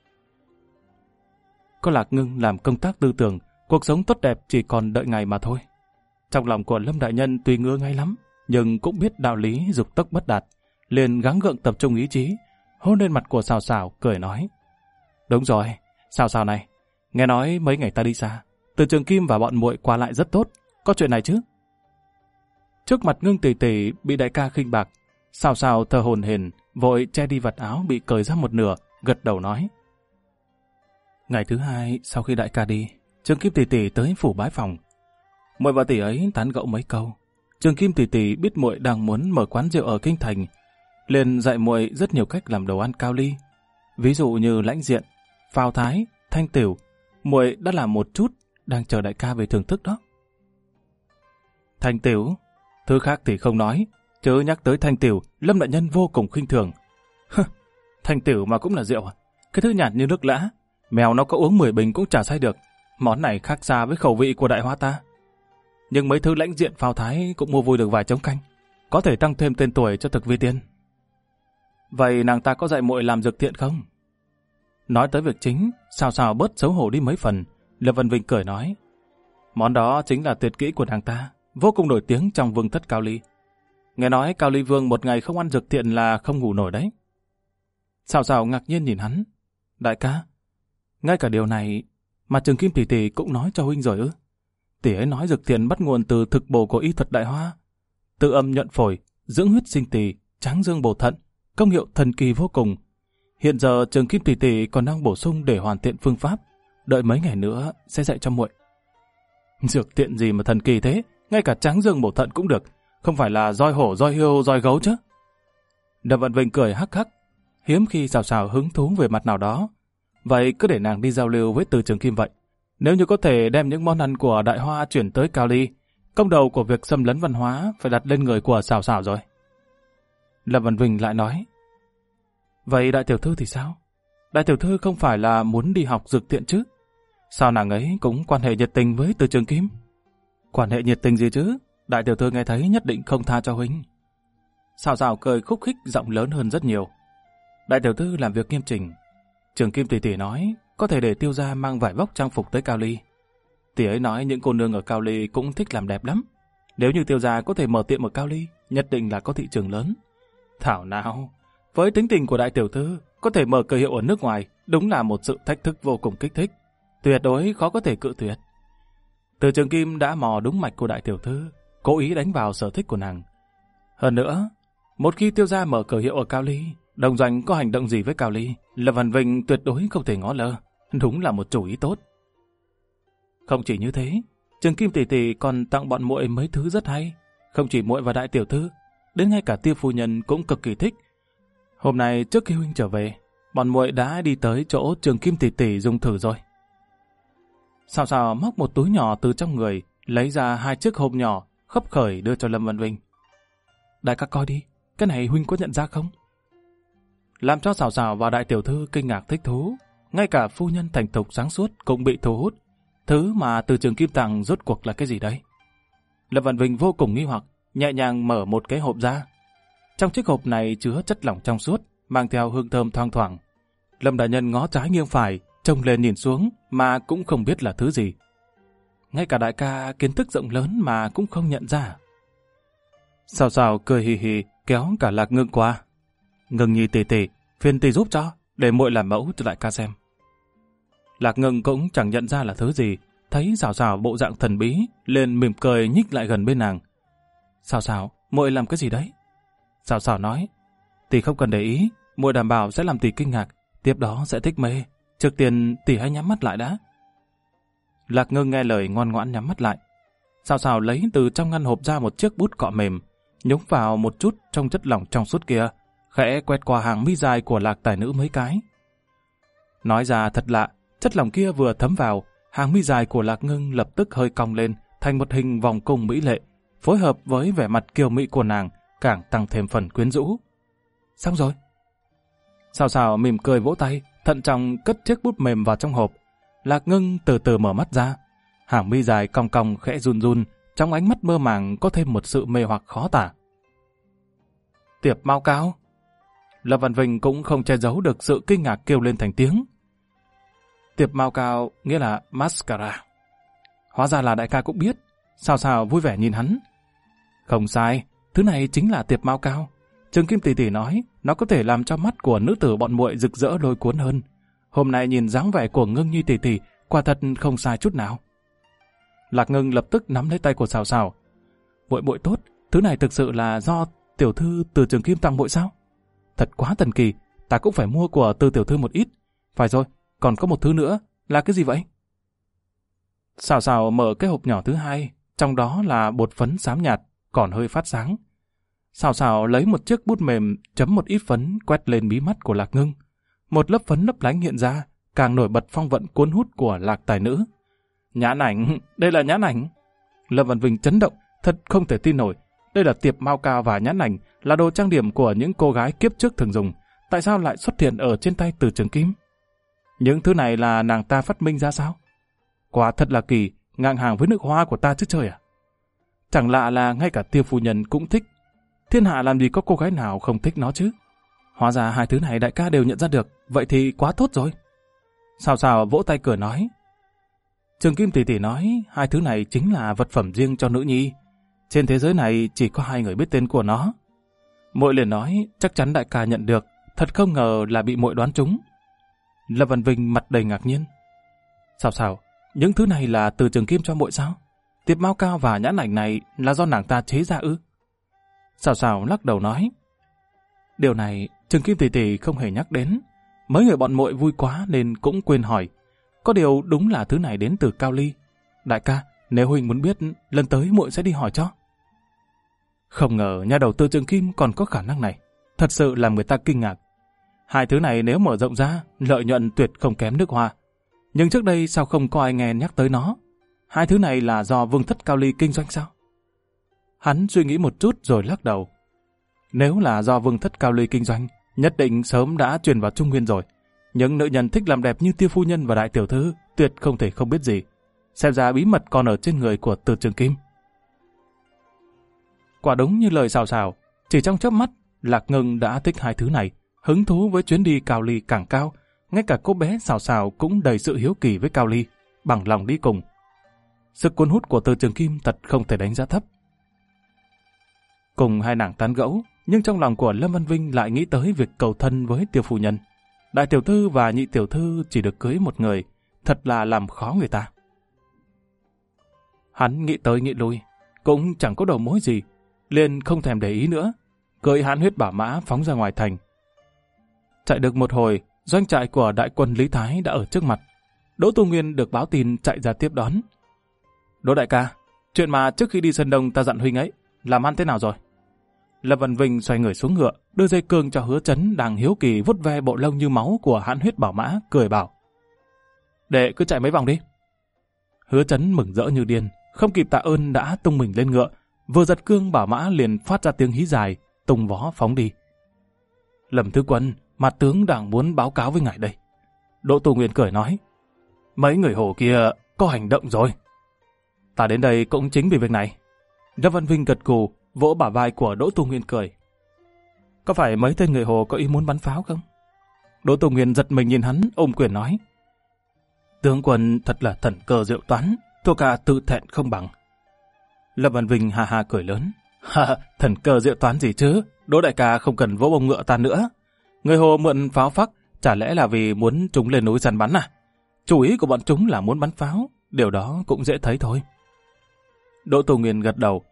Có Lạc Ngưng làm công tác tư tưởng, cuộc sống tốt đẹp chỉ còn đợi ngày mà thôi. Trong lòng của Lâm đại nhân tuy ngứa ngay lắm, nhưng cũng biết đạo lý dục tốc bất đạt, liền gắng gượng tập trung ý chí, hôn lên mặt của Sào Sào, cười nói: Đúng rồi, Sào Sào này, nghe nói mấy ngày ta đi xa, Từ Trường Kim và bọn muội qua lại rất tốt, có chuyện này chứ? Trước mặt Ngưng Tỷ Tỷ bị đại ca khinh bạc, Sào Sào thở hổn hển, vội che đi vật áo bị cởi ra một nửa, gật đầu nói: Ngày thứ hai sau khi đại ca đi, Trường Kim Tỷ Tỷ tới phủ bái phòng. Muội và tỷ ấy tán gẫu mấy câu. Trường Kim Tỷ Tỷ biết muội đang muốn mở quán rượu ở kinh thành, liền dạy muội rất nhiều cách làm đồ ăn cao ly, ví dụ như lãnh diện, phao thái, thanh tiểu. Muội đã làm một chút, đang chờ đại ca về thưởng thức đó. Thanh tiểu, thứ khác thì không nói, chứ nhắc tới thanh tiểu, Lâm đại nhân vô cùng khinh thường. Thanh tiểu mà cũng là rượu à? Cái thứ nhạt như nước lã, mèo nó có uống 10 bình cũng chả say được. Món này khác xa với khẩu vị của đại hoa ta. Nhưng mấy thứ lãnh diện phao thái cũng mua vui được vài chống canh, có thể tăng thêm tên tuổi cho thực vi tiên. Vậy nàng ta có dạy muội làm dược thiện không? Nói tới việc chính, Sào Sào bớt xấu hổ đi mấy phần. Lâm Văn Vinh cười nói: Món đó chính là tuyệt kỹ của nàng ta, vô cùng nổi tiếng trong vương thất Cao Ly. Nghe nói Cao Ly Vương một ngày không ăn dược thiện là không ngủ nổi đấy. Sào Sào ngạc nhiên nhìn hắn: Đại ca, ngay cả điều này mà Trường Kim Tỷ Tỷ cũng nói cho huynh rồi ư? Tỷ ấy nói dược thiện bắt nguồn từ thực bổ của y thuật Đại Hoa, tự âm nhuận phổi, dưỡng huyết sinh tỳ, tráng dương bổ thận, công hiệu thần kỳ vô cùng. Hiện giờ Trường Kim Tỷ Tỷ còn đang bổ sung để hoàn thiện phương pháp, đợi mấy ngày nữa sẽ dạy cho muội. Dược thiện gì mà thần kỳ thế, ngay cả tráng dương bổ thận cũng được, không phải là roi hổ, roi hươu, roi gấu chứ? Đàm Vận Vinh cười hắc hắc, hiếm khi Sào Sào hứng thú về mặt nào đó. Vậy cứ để nàng đi giao lưu với Từ Trường Kim vậy. Nếu như có thể đem những món ăn của Đại Hoa chuyển tới Cao Ly, công đầu của việc xâm lấn văn hóa phải đặt lên người của Sào Sào rồi. Lâm Văn Vinh lại nói: Vậy đại tiểu thư thì sao? Đại tiểu thư không phải là muốn đi học dược thiện chứ? Sao nàng ấy cũng quan hệ nhiệt tình với Từ Trường Kim? Quan hệ nhiệt tình gì chứ? Đại tiểu thư nghe thấy nhất định không tha cho huynh. Sào Sào cười khúc khích, giọng lớn hơn rất nhiều. Đại tiểu thư làm việc nghiêm chỉnh. Trường Kim tỷ tỷ nói có thể để Tiêu gia mang vải vóc trang phục tới Cao Ly. Tỷ ấy nói những cô nương ở Cao Ly cũng thích làm đẹp lắm. Nếu như Tiêu gia có thể mở tiệm ở Cao Ly, nhất định là có thị trường lớn. Thảo nào, với tính tình của đại tiểu thư, có thể mở cửa hiệu ở nước ngoài, đúng là một sự thách thức vô cùng kích thích. Tuyệt đối khó có thể cự tuyệt. Từ Trường Kim đã mò đúng mạch của đại tiểu thư, cố ý đánh vào sở thích của nàng. Hơn nữa, một khi Tiêu gia mở cửa hiệu ở Cao Ly, đồng doanh có hành động gì với Cao Ly, Lâm Văn Vinh tuyệt đối không thể ngó lơ. Đúng là một chủ ý tốt. Không chỉ như thế, Trường Kim tỷ tỷ còn tặng bọn muội mấy thứ rất hay. Không chỉ muội và đại tiểu thư, đến ngay cả Tiêu phu nhân cũng cực kỳ thích. Hôm nay trước khi huynh trở về, bọn muội đã đi tới chỗ Trường Kim tỷ tỷ dùng thử rồi. Sào Sào móc một túi nhỏ từ trong người, lấy ra 2 chiếc hộp nhỏ, khấp khởi đưa cho Lâm Văn Vinh. Đại ca coi đi, cái này huynh có nhận ra không? Làm cho Sào Sào và đại tiểu thư kinh ngạc thích thú, ngay cả phu nhân thành thục sáng suốt cũng bị thu hút. Thứ mà Từ Trường Kim tặng rốt cuộc là cái gì đấy? Lâm Vạn Vinh vô cùng nghi hoặc, nhẹ nhàng mở một cái hộp ra. Trong chiếc hộp này chứa chất lỏng trong suốt, mang theo hương thơm thoang thoảng. Lâm đại nhân ngó trái nghiêng phải, trông lên nhìn xuống mà cũng không biết là thứ gì. Ngay cả đại ca kiến thức rộng lớn mà cũng không nhận ra. Sào Sào cười hì hì kéo cả Lạc Ngưng qua. Ngưng nhi tỉ tỉ, phiền tỉ giúp cho, để muội làm mẫu cho đại ca xem. Lạc Ngưng cũng chẳng nhận ra là thứ gì, thấy Sào Sào bộ dạng thần bí, liền mỉm cười nhích lại gần bên nàng. Sào Sào, muội làm cái gì đấy? Sào Sào nói, tỉ không cần để ý, muội đảm bảo sẽ làm tỉ kinh ngạc, tiếp đó sẽ thích mê. Trước tiên tỉ hãy nhắm mắt lại đã. Lạc Ngưng nghe lời ngoan ngoãn nhắm mắt lại. Sào Sào lấy từ trong ngăn hộp ra một chiếc bút cọ mềm, nhúng vào một chút trong chất lỏng trong suốt kia, khẽ quét qua hàng mi dài của Lạc tài nữ mấy cái. Nói ra thật lạ, chất lỏng kia vừa thấm vào, hàng mi dài của Lạc Ngưng lập tức hơi cong lên thành một hình vòng cung mỹ lệ, phối hợp với vẻ mặt kiều mị của nàng, càng tăng thêm phần quyến rũ. Xong rồi. Sào Sào mỉm cười vỗ tay, thận trọng cất chiếc bút mềm vào trong hộp. Lạc Ngưng từ từ mở mắt ra, hàng mi dài cong cong khẽ run run, trong ánh mắt mơ màng có thêm một sự mê hoặc khó tả. Tiệp Mao Cao. Lâm Vạn Vinh cũng không che giấu được sự kinh ngạc kêu lên thành tiếng. Tiệp Mao Cao nghĩa là mascara. Hóa ra là đại ca cũng biết. Sào Sào vui vẻ nhìn hắn. Không sai, thứ này chính là tiệp Mao Cao. Trường Kim tỷ tỷ nói nó có thể làm cho mắt của nữ tử bọn muội rực rỡ lôi cuốn hơn. Hôm nay nhìn dáng vẻ của Ngưng Nhi tỷ tỷ, quả thật không sai chút nào. Lạc Ngưng lập tức nắm lấy tay của Sào Sào. Muội tốt, thứ này thực sự là do tiểu thư Từ Trường Kim tặng muội sao? Thật quá thần kỳ, ta cũng phải mua của Từ tiểu thư một ít. Phải rồi, còn có một thứ nữa, là cái gì vậy? Sào Sào mở cái hộp nhỏ thứ hai, trong đó là bột phấn xám nhạt, còn hơi phát sáng. Sào Sào lấy một chiếc bút mềm, chấm một ít phấn quét lên mí mắt của Lạc Ngưng. Một lớp phấn lấp lánh hiện ra, càng nổi bật phong vận cuốn hút của Lạc tài nữ. Nhãn ảnh, đây là nhãn ảnh. Lâm Vạn Vinh chấn động, thật không thể tin nổi. Đây là tiệp Mao Cao và nhãn ảnh, là đồ trang điểm của những cô gái kiếp trước thường dùng. Tại sao lại xuất hiện ở trên tay Từ Trường Kim? Những thứ này là nàng ta phát minh ra sao? Quả thật là kỳ, ngang hàng với nước hoa của ta chứ trời à? Chẳng lạ là ngay cả Tiêu phu nhân cũng thích. Thiên hạ làm gì có cô gái nào không thích nó chứ? Hóa ra hai thứ này đại ca đều nhận ra được, vậy thì quá tốt rồi. Sào Sào vỗ tay cười nói. Trường Kim tỷ tỷ nói hai thứ này chính là vật phẩm riêng cho nữ nhi. Trên thế giới này chỉ có hai người biết tên của nó. Muội liền nói chắc chắn đại ca nhận được, thật không ngờ là bị muội đoán trúng. Lâm Vạn Vinh mặt đầy ngạc nhiên. Sào Sào, những thứ này là Từ Trường Kim cho muội sao? Tiệp Mao Cao và nhãn ảnh này là do nàng ta chế ra ư? Sào Sào lắc đầu nói. Điều này Trường Kim tỷ tỷ không hề nhắc đến. Mấy người bọn muội vui quá nên cũng quên hỏi. Có điều đúng là thứ này đến từ Cao Ly. Đại ca, nếu huynh muốn biết, lần tới muội sẽ đi hỏi cho. Không ngờ nhà đầu tư Trường Kim còn có khả năng này. Thật sự làm người ta kinh ngạc. Hai thứ này nếu mở rộng ra, lợi nhuận tuyệt không kém nước hoa. Nhưng trước đây sao không có ai nghe nhắc tới nó? Hai thứ này là do Vương thất Cao Ly kinh doanh sao? Hắn suy nghĩ một chút rồi lắc đầu. Nếu là do Vương thất Cao Ly kinh doanh, nhất định sớm đã truyền vào Trung Nguyên rồi. Những nữ nhân thích làm đẹp như Tiêu phu nhân và đại tiểu thư tuyệt không thể không biết gì. Xem ra bí mật còn ở trên người của Từ Trường Kim. Quả đúng như lời Sào Sào, chỉ trong chớp mắt, Lạc Ngưng đã thích hai thứ này, hứng thú với chuyến đi Cao Ly càng cao. Ngay cả cô bé Sào Sào cũng đầy sự hiếu kỳ với Cao Ly, bằng lòng đi cùng. Sức cuốn hút của Từ Trường Kim thật không thể đánh giá thấp. Cùng hai nàng tán gẫu, nhưng trong lòng của Lâm Vạn Vinh lại nghĩ tới việc cầu thân với Tiêu phu nhân. Đại tiểu thư và nhị tiểu thư chỉ được cưới một người, thật là làm khó người ta. Hắn nghĩ tới nghĩ lui, cũng chẳng có đầu mối gì, liền không thèm để ý nữa, cưỡi hãn huyết bảo mã phóng ra ngoài thành. Chạy được một hồi, doanh trại của đại quân Lý Thái đã ở trước mặt. Đỗ Tu Nguyên được báo tin chạy ra tiếp đón. Đỗ đại ca, chuyện mà trước khi đi Sơn Đông ta dặn huynh ấy, làm ăn thế nào rồi? Lâm Vạn Vinh xoay người xuống ngựa, đưa dây cương cho Hứa Chấn đang hiếu kỳ vuốt ve bộ lông như máu của hãn huyết bảo mã, cười bảo. Đệ cứ chạy mấy vòng đi. Hứa Chấn mừng rỡ như điên, không kịp tạ ơn đã tung mình lên ngựa, vừa giật cương bảo mã liền phát ra tiếng hí dài, tung vó phóng đi. Lâm Thứ Quân, mặt tướng đang muốn báo cáo với ngài đây. Đỗ Tu Nguyên cười nói, mấy người Hồ kia có hành động rồi. Ta đến đây cũng chính vì việc này. Lâm Văn Vinh gật gù, vỗ bả vai của Đỗ Tu Nguyên cười. Có phải mấy tên người Hồ có ý muốn bắn pháo không? Đỗ Tu Nguyên giật mình nhìn hắn, ôm quyền nói, tướng quân thật là thần cơ diệu toán, thuộc hạ tự thẹn không bằng. Lâm Văn Vinh ha ha cười lớn, ha, thần cơ diệu toán gì chứ, Đỗ đại ca không cần vỗ bông ngựa ta nữa. Người Hồ mượn pháo phắc, chả lẽ là vì muốn chúng lên núi săn bắn à? Chủ ý của bọn chúng là muốn bắn pháo, điều đó cũng dễ thấy thôi. Đỗ Tu Nguyên gật đầu.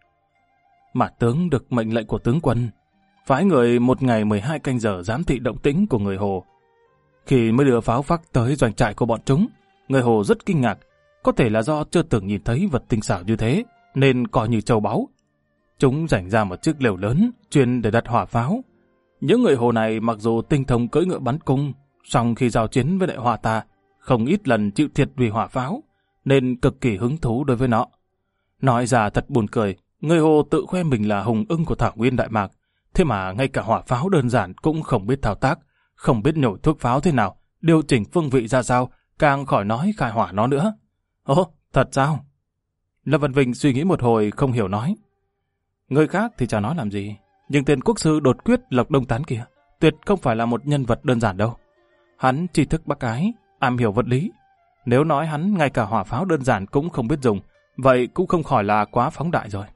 Mà tướng được mệnh lệnh của tướng quân, phái người 1 ngày 12 canh giờ giám thị động tĩnh của người Hồ. Khi mới đưa pháo phắc tới doanh trại của bọn chúng, người Hồ rất kinh ngạc, có thể là do chưa từng nhìn thấy vật tinh xảo như thế, nên coi như châu báu. Chúng dành ra một chiếc lều lớn, chuyên để đặt hỏa pháo. Những người Hồ này mặc dù tinh thông cưỡi ngựa bắn cung, song khi giao chiến với đại Hoa ta, không ít lần chịu thiệt vì hỏa pháo, nên cực kỳ hứng thú đối với nó. Nói ra thật buồn cười, người Hồ tự khoe mình là hùng ưng của Thảo Nguyên Đại Mạc, thế mà ngay cả hỏa pháo đơn giản cũng không biết thao tác, không biết nhồi thuốc pháo thế nào, điều chỉnh phương vị ra sao, càng khỏi nói khai hỏa nó nữa. Ồ, thật sao? Lâm Văn Vinh suy nghĩ một hồi không hiểu nói. Người khác thì chả nói làm gì, nhưng tên quốc sư đột quyết Lộc Đông Tán kia, tuyệt không phải là một nhân vật đơn giản đâu. Hắn tri thức bác ái, am hiểu vật lý. Nếu nói hắn ngay cả hỏa pháo đơn giản cũng không biết dùng, vậy cũng không khỏi là quá phóng đại rồi.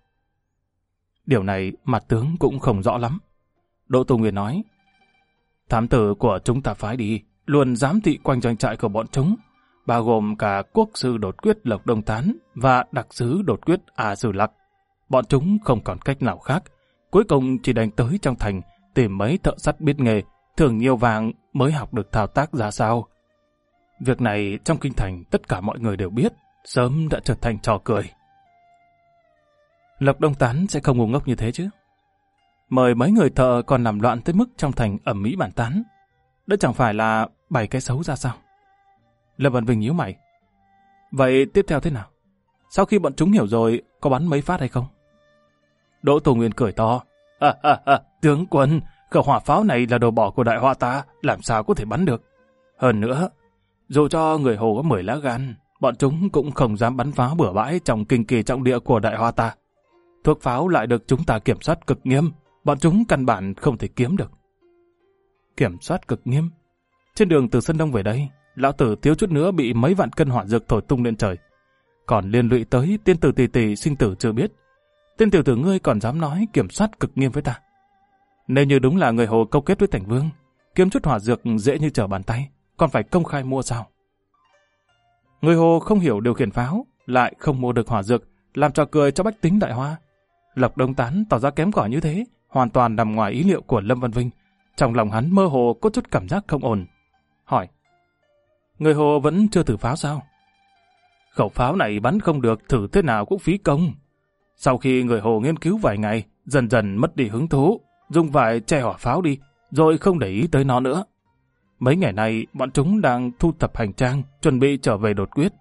Điều này mặt tướng cũng không rõ lắm. Đỗ Tu Nguyên nói, thám tử của chúng ta phái đi, luôn giám thị quanh doanh trại của bọn chúng, bao gồm cả quốc sư đột quyết Lộc Đông Tán và đặc sứ đột quyết A Dư Lặc. Bọn chúng không còn cách nào khác, cuối cùng chỉ đành tới trong thành tìm mấy thợ sắt biết nghề, thưởng nhiều vàng mới học được thao tác ra sao. Việc này trong kinh thành tất cả mọi người đều biết, sớm đã trở thành trò cười. Lộc Đông Tán sẽ không ngu ngốc như thế chứ. Mời mấy người thợ còn làm loạn tới mức trong thành ầm ĩ bàn tán. Đó chẳng phải là bày cái xấu ra sao? Lâm Văn Vinh nhíu mày. Vậy tiếp theo thế nào? Sau khi bọn chúng hiểu rồi, có bắn mấy phát hay không? Đỗ Tu Nguyên cười to. Tướng quân, khẩu hỏa pháo này là đồ bỏ của đại Hoa ta, làm sao có thể bắn được? Hơn nữa, dù cho người Hồ có 10 lá gan, bọn chúng cũng không dám bắn pháo bừa bãi trong kinh kỳ trọng địa của đại Hoa ta. Thuốc pháo lại được chúng ta kiểm soát cực nghiêm, bọn chúng căn bản không thể kiếm được. Kiểm soát cực nghiêm? Trên đường từ Sơn Đông về đây, lão tử thiếu chút nữa bị mấy vạn cân hỏa dược thổi tung lên trời. Còn liên lụy tới tiên tử tỷ tỷ sinh tử chưa biết. Tên tiểu tử ngươi còn dám nói kiểm soát cực nghiêm với ta. Nếu như đúng là người Hồ câu kết với Thành Vương, kiếm chút hỏa dược dễ như trở bàn tay, còn phải công khai mua sao? Người Hồ không hiểu điều khiển pháo, lại không mua được hỏa dược, làm trò cười cho bách tính đại Hoa. Lộc Đông Tán tỏ ra kém cỏi như thế, hoàn toàn nằm ngoài ý liệu của Lâm Văn Vinh. Trong lòng hắn mơ hồ có chút cảm giác không ổn. Hỏi, người Hồ vẫn chưa thử pháo sao? Khẩu pháo này bắn không được, thử thế nào cũng phí công. Sau khi người Hồ nghiên cứu vài ngày, dần dần mất đi hứng thú, dùng vải che hỏa pháo đi, rồi không để ý tới nó nữa. Mấy ngày nay, bọn chúng đang thu thập hành trang, chuẩn bị trở về đột quyết.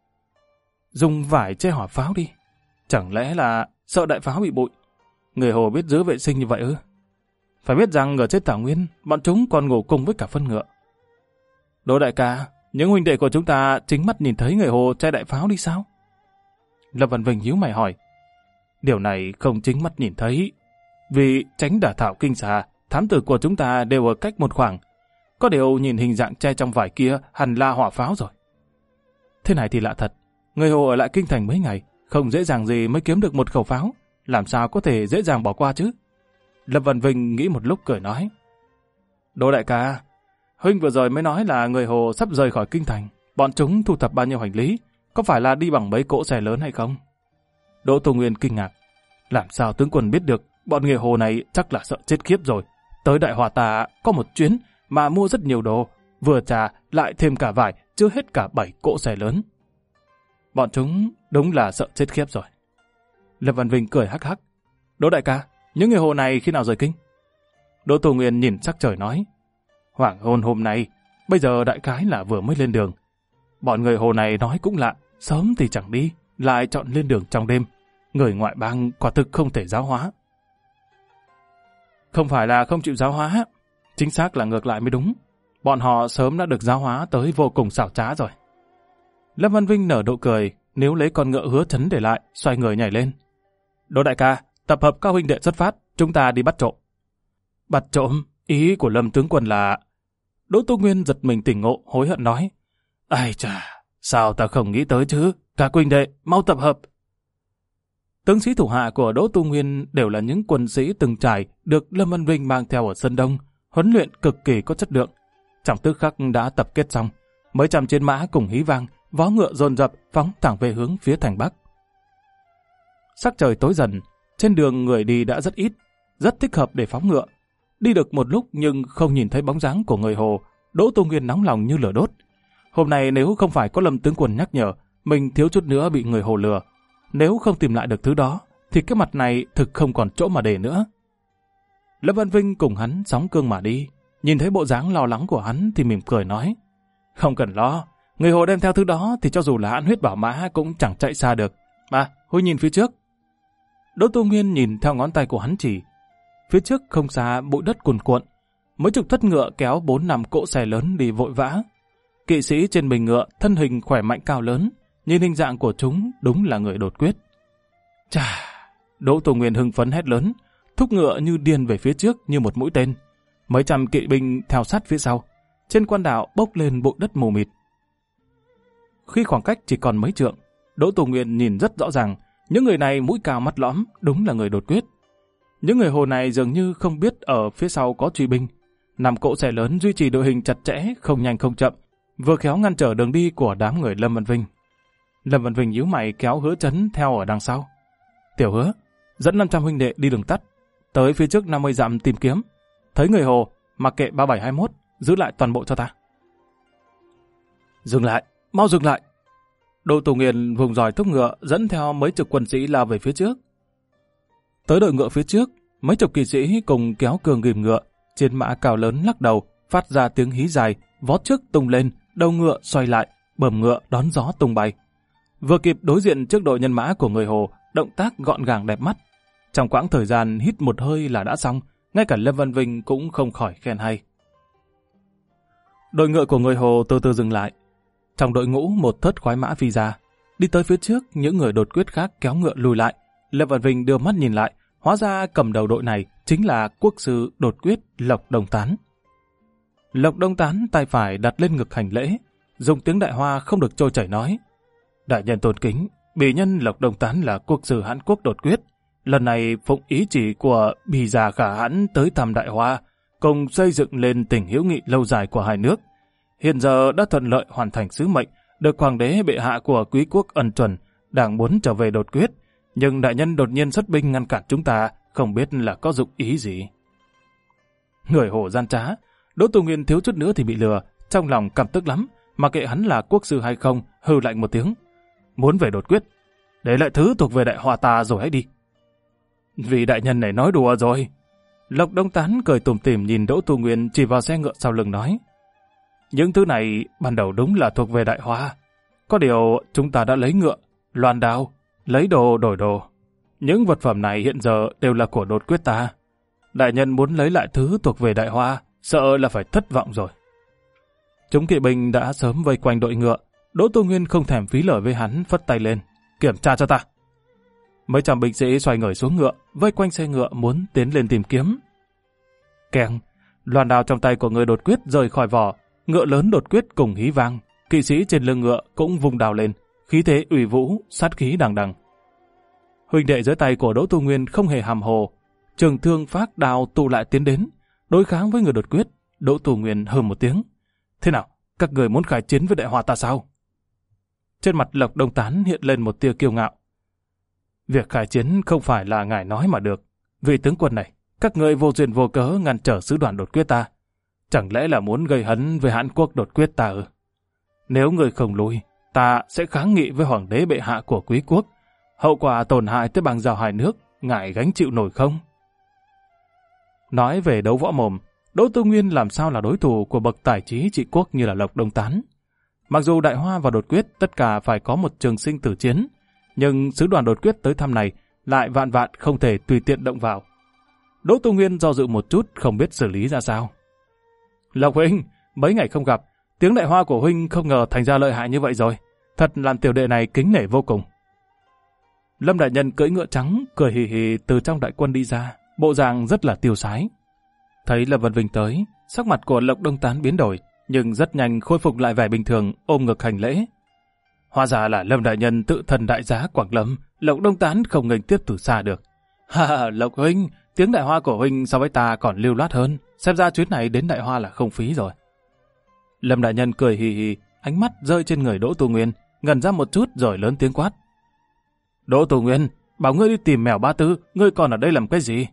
Dùng vải che hỏa pháo đi? Chẳng lẽ là sợ đại pháo bị bụi? Người Hồ biết giữ vệ sinh như vậy ư? Phải biết rằng ở trên Thảo Nguyên, bọn chúng còn ngủ cùng với cả phân ngựa. Đỗ đại ca, những huynh đệ của chúng ta chính mắt nhìn thấy người Hồ che đại pháo đi sao? Lâm Văn Vinh nhíu mày hỏi. Điều này không chính mắt nhìn thấy. Vì tránh đả thảo kinh xà, thám tử của chúng ta đều ở cách một khoảng. Có điều nhìn hình dạng che trong vải kia hẳn là hỏa pháo rồi. Thế này thì lạ thật. Người Hồ ở lại kinh thành mấy ngày, không dễ dàng gì mới kiếm được một khẩu pháo. Làm sao có thể dễ dàng bỏ qua chứ? Lâm Văn Vinh nghĩ một lúc cười nói. Đỗ đại ca, huynh vừa rồi mới nói là người Hồ sắp rời khỏi kinh thành. Bọn chúng thu thập bao nhiêu hành lý? Có phải là đi bằng mấy cỗ xe lớn hay không? Đỗ Tu Nguyên kinh ngạc. Làm sao tướng quân biết được? Bọn người Hồ này chắc là sợ chết khiếp rồi. Tới đại Hòa ta có một chuyến mà mua rất nhiều đồ. Vừa trà lại thêm cả vải, chưa hết cả 7 cỗ xe lớn. Bọn chúng đúng là sợ chết khiếp rồi. Lâm Văn Vinh cười hắc hắc. Đỗ đại ca, những người Hồ này khi nào rời kinh? Đỗ Tu Nguyên nhìn sắc trời nói. Hoàng hôn hôm nay, bây giờ đại khái là vừa mới lên đường. Bọn người Hồ này nói cũng lạ, sớm thì chẳng đi, lại chọn lên đường trong đêm. Người ngoại bang quả thực không thể giáo hóa. Không phải là không chịu giáo hóa, chính xác là ngược lại mới đúng. Bọn họ sớm đã được giáo hóa tới vô cùng xảo trá rồi. Lâm Văn Vinh nở nụ cười, nếu lấy con ngựa Hứa Chấn để lại, xoay người nhảy lên. Đỗ đại ca, tập hợp các huynh đệ xuất phát, chúng ta đi bắt trộm. Bắt trộm? Ý của Lâm tướng quân là... Đỗ Tu Nguyên giật mình tỉnh ngộ, hối hận nói. Ai chà, sao ta không nghĩ tới chứ? Các huynh đệ, mau tập hợp. Tướng sĩ thủ hạ của Đỗ Tu Nguyên đều là những quân sĩ từng trải được Lâm Văn Vinh mang theo ở Sơn Đông, huấn luyện cực kỳ có chất lượng. Trong tức khắc đã tập kết xong, mấy trăm chiến mã cùng hí vang, vó ngựa dồn dập phóng thẳng về hướng phía thành Bắc. Sắc trời tối dần, trên đường người đi đã rất ít, rất thích hợp để phóng ngựa. Đi được một lúc nhưng không nhìn thấy bóng dáng của người Hồ, Đỗ Tu Nguyên nóng lòng như lửa đốt. Hôm nay nếu không phải có Lâm tướng quân nhắc nhở, mình thiếu chút nữa bị người Hồ lừa. Nếu không tìm lại được thứ đó, thì cái mặt này thực không còn chỗ mà để nữa. Lâm Văn Vinh cùng hắn sóng cương mà đi, nhìn thấy bộ dáng lo lắng của hắn thì mỉm cười nói. Không cần lo, người Hồ đem theo thứ đó thì cho dù là hãn huyết bảo mã cũng chẳng chạy xa được. Mà, Huy nhìn phía trước. Đỗ Tu Nguyên nhìn theo ngón tay của hắn chỉ. Phía trước không xa bụi đất cuồn cuộn, mấy chục thất ngựa kéo 4-5 cỗ xe lớn đi vội vã. Kỵ sĩ trên mình ngựa, thân hình khỏe mạnh cao lớn, nhìn hình dạng của chúng đúng là người đột quyết. Chà, Đỗ Tu Nguyên hưng phấn hét lớn, thúc ngựa như điên về phía trước như một mũi tên. Mấy trăm kỵ binh theo sát phía sau, trên quan đảo bốc lên bụi đất mù mịt. Khi khoảng cách chỉ còn mấy trượng, Đỗ Tu Nguyên nhìn rất rõ ràng, những người này mũi cao mắt lõm, đúng là người đột quyết. Những người Hồ này dường như không biết ở phía sau có truy binh. 5 cỗ xe lớn duy trì đội hình chặt chẽ, không nhanh không chậm, vừa khéo ngăn trở đường đi của đám người Lâm Văn Vinh. Lâm Văn Vinh nhíu mày kéo Hứa Chấn theo ở đằng sau. Tiểu Hứa, dẫn 500 huynh đệ đi đường tắt, tới phía trước 50 dặm tìm kiếm. Thấy người Hồ, mặc kệ 3721, giữ lại toàn bộ cho ta. Dừng lại, mau dừng lại. Đỗ Tu Nguyên vùng dòi thúc ngựa dẫn theo mấy chục quân sĩ lao về phía trước. Tới đội ngựa phía trước, mấy chục kỵ sĩ cùng kéo cương ghìm ngựa, trên mã cao lớn lắc đầu, phát ra tiếng hí dài, vó trước tung lên, đầu ngựa xoay lại, bờm ngựa đón gió tung bay. Vừa kịp đối diện trước đội nhân mã của người Hồ, động tác gọn gàng đẹp mắt. Trong quãng thời gian hít một hơi là đã xong, ngay cả Lâm Văn Vinh cũng không khỏi khen hay. Đội ngựa của người Hồ từ từ dừng lại. Trong đội ngũ một thớt khoái mã phi ra, đi tới phía trước, những người đột quyết khác kéo ngựa lùi lại. Lâm Văn Vinh đưa mắt nhìn lại, hóa ra cầm đầu đội này chính là quốc sư đột quyết Lộc Đông Tán. Lộc Đông Tán tay phải đặt lên ngực hành lễ, dùng tiếng Đại Hoa không được trôi chảy nói: Đại nhân tôn kính, bỉ nhân Lộc Đông Tán là quốc sư Hán Quốc đột quyết, lần này phụng ý chỉ của bỉ già Khả Hãn tới thăm Đại Hoa, cùng xây dựng lên tình hữu nghị lâu dài của hai nước. Hiện giờ đã thuận lợi hoàn thành sứ mệnh, được hoàng đế bệ hạ của quý quốc ân chuẩn, đang muốn trở về đột quyết, nhưng đại nhân đột nhiên xuất binh ngăn cản chúng ta, không biết là có dụng ý gì. Người Hồ gian trá, Đỗ Tu Nguyên thiếu chút nữa thì bị lừa, trong lòng căm tức lắm, mà kệ hắn là quốc sư hay không, hừ lạnh một tiếng. Muốn về đột quyết, để lại thứ thuộc về Đại Hoa ta rồi hãy đi. Vì đại nhân này nói đùa rồi. Lộc Đông Tán cười tủm tỉm nhìn Đỗ Tu Nguyên chỉ vào xe ngựa sau lưng nói: Những thứ này ban đầu đúng là thuộc về Đại Hoa. Có điều chúng ta đã lấy ngựa, loan đao, lấy đồ đổi đồ. Những vật phẩm này hiện giờ đều là của đột quyết ta. Đại nhân muốn lấy lại thứ thuộc về Đại Hoa, sợ là phải thất vọng rồi. Chúng kỵ binh đã sớm vây quanh đội ngựa. Đỗ Tu Nguyên không thèm phí lời với hắn, phất tay lên: Kiểm tra cho ta. Mấy trăm binh sĩ xoay người xuống ngựa, vây quanh xe ngựa muốn tiến lên tìm kiếm. Keng, loan đao trong tay của người đột quyết rời khỏi vỏ, ngựa lớn đột quyết cùng hí vang, kỵ sĩ trên lưng ngựa cũng vung đao lên, khí thế uy vũ, sát khí đằng đằng. Huynh đệ dưới tay của Đỗ Tu Nguyên không hề hàm hồ, trường thương phác đao tụ lại tiến đến, đối kháng với người đột quyết. Đỗ Tu Nguyên hừ một tiếng: Thế nào, các người muốn khai chiến với Đại Hoa ta sao? Trên mặt Lộc Đông Tán hiện lên một tia kiêu ngạo. Việc khai chiến không phải là ngài nói mà được. Vị tướng quân này, các người vô duyên vô cớ ngăn trở sứ đoàn đột quyết ta. Chẳng lẽ là muốn gây hấn với Hán Quốc đột quyết ta ư? Nếu người không lui, ta sẽ kháng nghị với hoàng đế bệ hạ của quý quốc. Hậu quả tổn hại tới bang giao hai nước, ngài gánh chịu nổi không? Nói về đấu võ mồm, Đỗ Tu Nguyên làm sao là đối thủ của bậc tài trí trị quốc như là Lộc Đông Tán. Mặc dù Đại Hoa và đột quyết tất cả phải có một trường sinh tử chiến, nhưng sứ đoàn đột quyết tới thăm này lại vạn vạn không thể tùy tiện động vào. Đỗ Tu Nguyên do dự một chút không biết xử lý ra sao. Lộc huynh, mấy ngày không gặp, tiếng đại hoa của huynh không ngờ thành ra lợi hại như vậy rồi. Thật làm tiểu đệ này kính nể vô cùng. Lâm đại nhân cưỡi ngựa trắng, cười hì hì từ trong đại quân đi ra, bộ dạng rất là tiêu sái. Thấy Lâm Vân Vinh tới, sắc mặt của Lộc Đông Tán biến đổi, nhưng rất nhanh khôi phục lại vẻ bình thường, ôm ngực hành lễ. Hóa ra là Lâm đại nhân tự thần đại giá Quảng Lâm, Lộc Đông Tán không nghênh tiếp từ xa được. Ha, Lộc huynh, tiếng đại hoa của huynh so với ta còn lưu loát hơn, xem ra chuyến này đến đại hoa là không phí rồi. Lâm đại nhân cười hì hì, ánh mắt rơi trên người Đỗ Tu Nguyên, ngẩn ra một chút rồi lớn tiếng quát. Đỗ Tu Nguyên, bảo ngươi đi tìm Mèo Ba Tư, ngươi còn ở đây làm cái gì?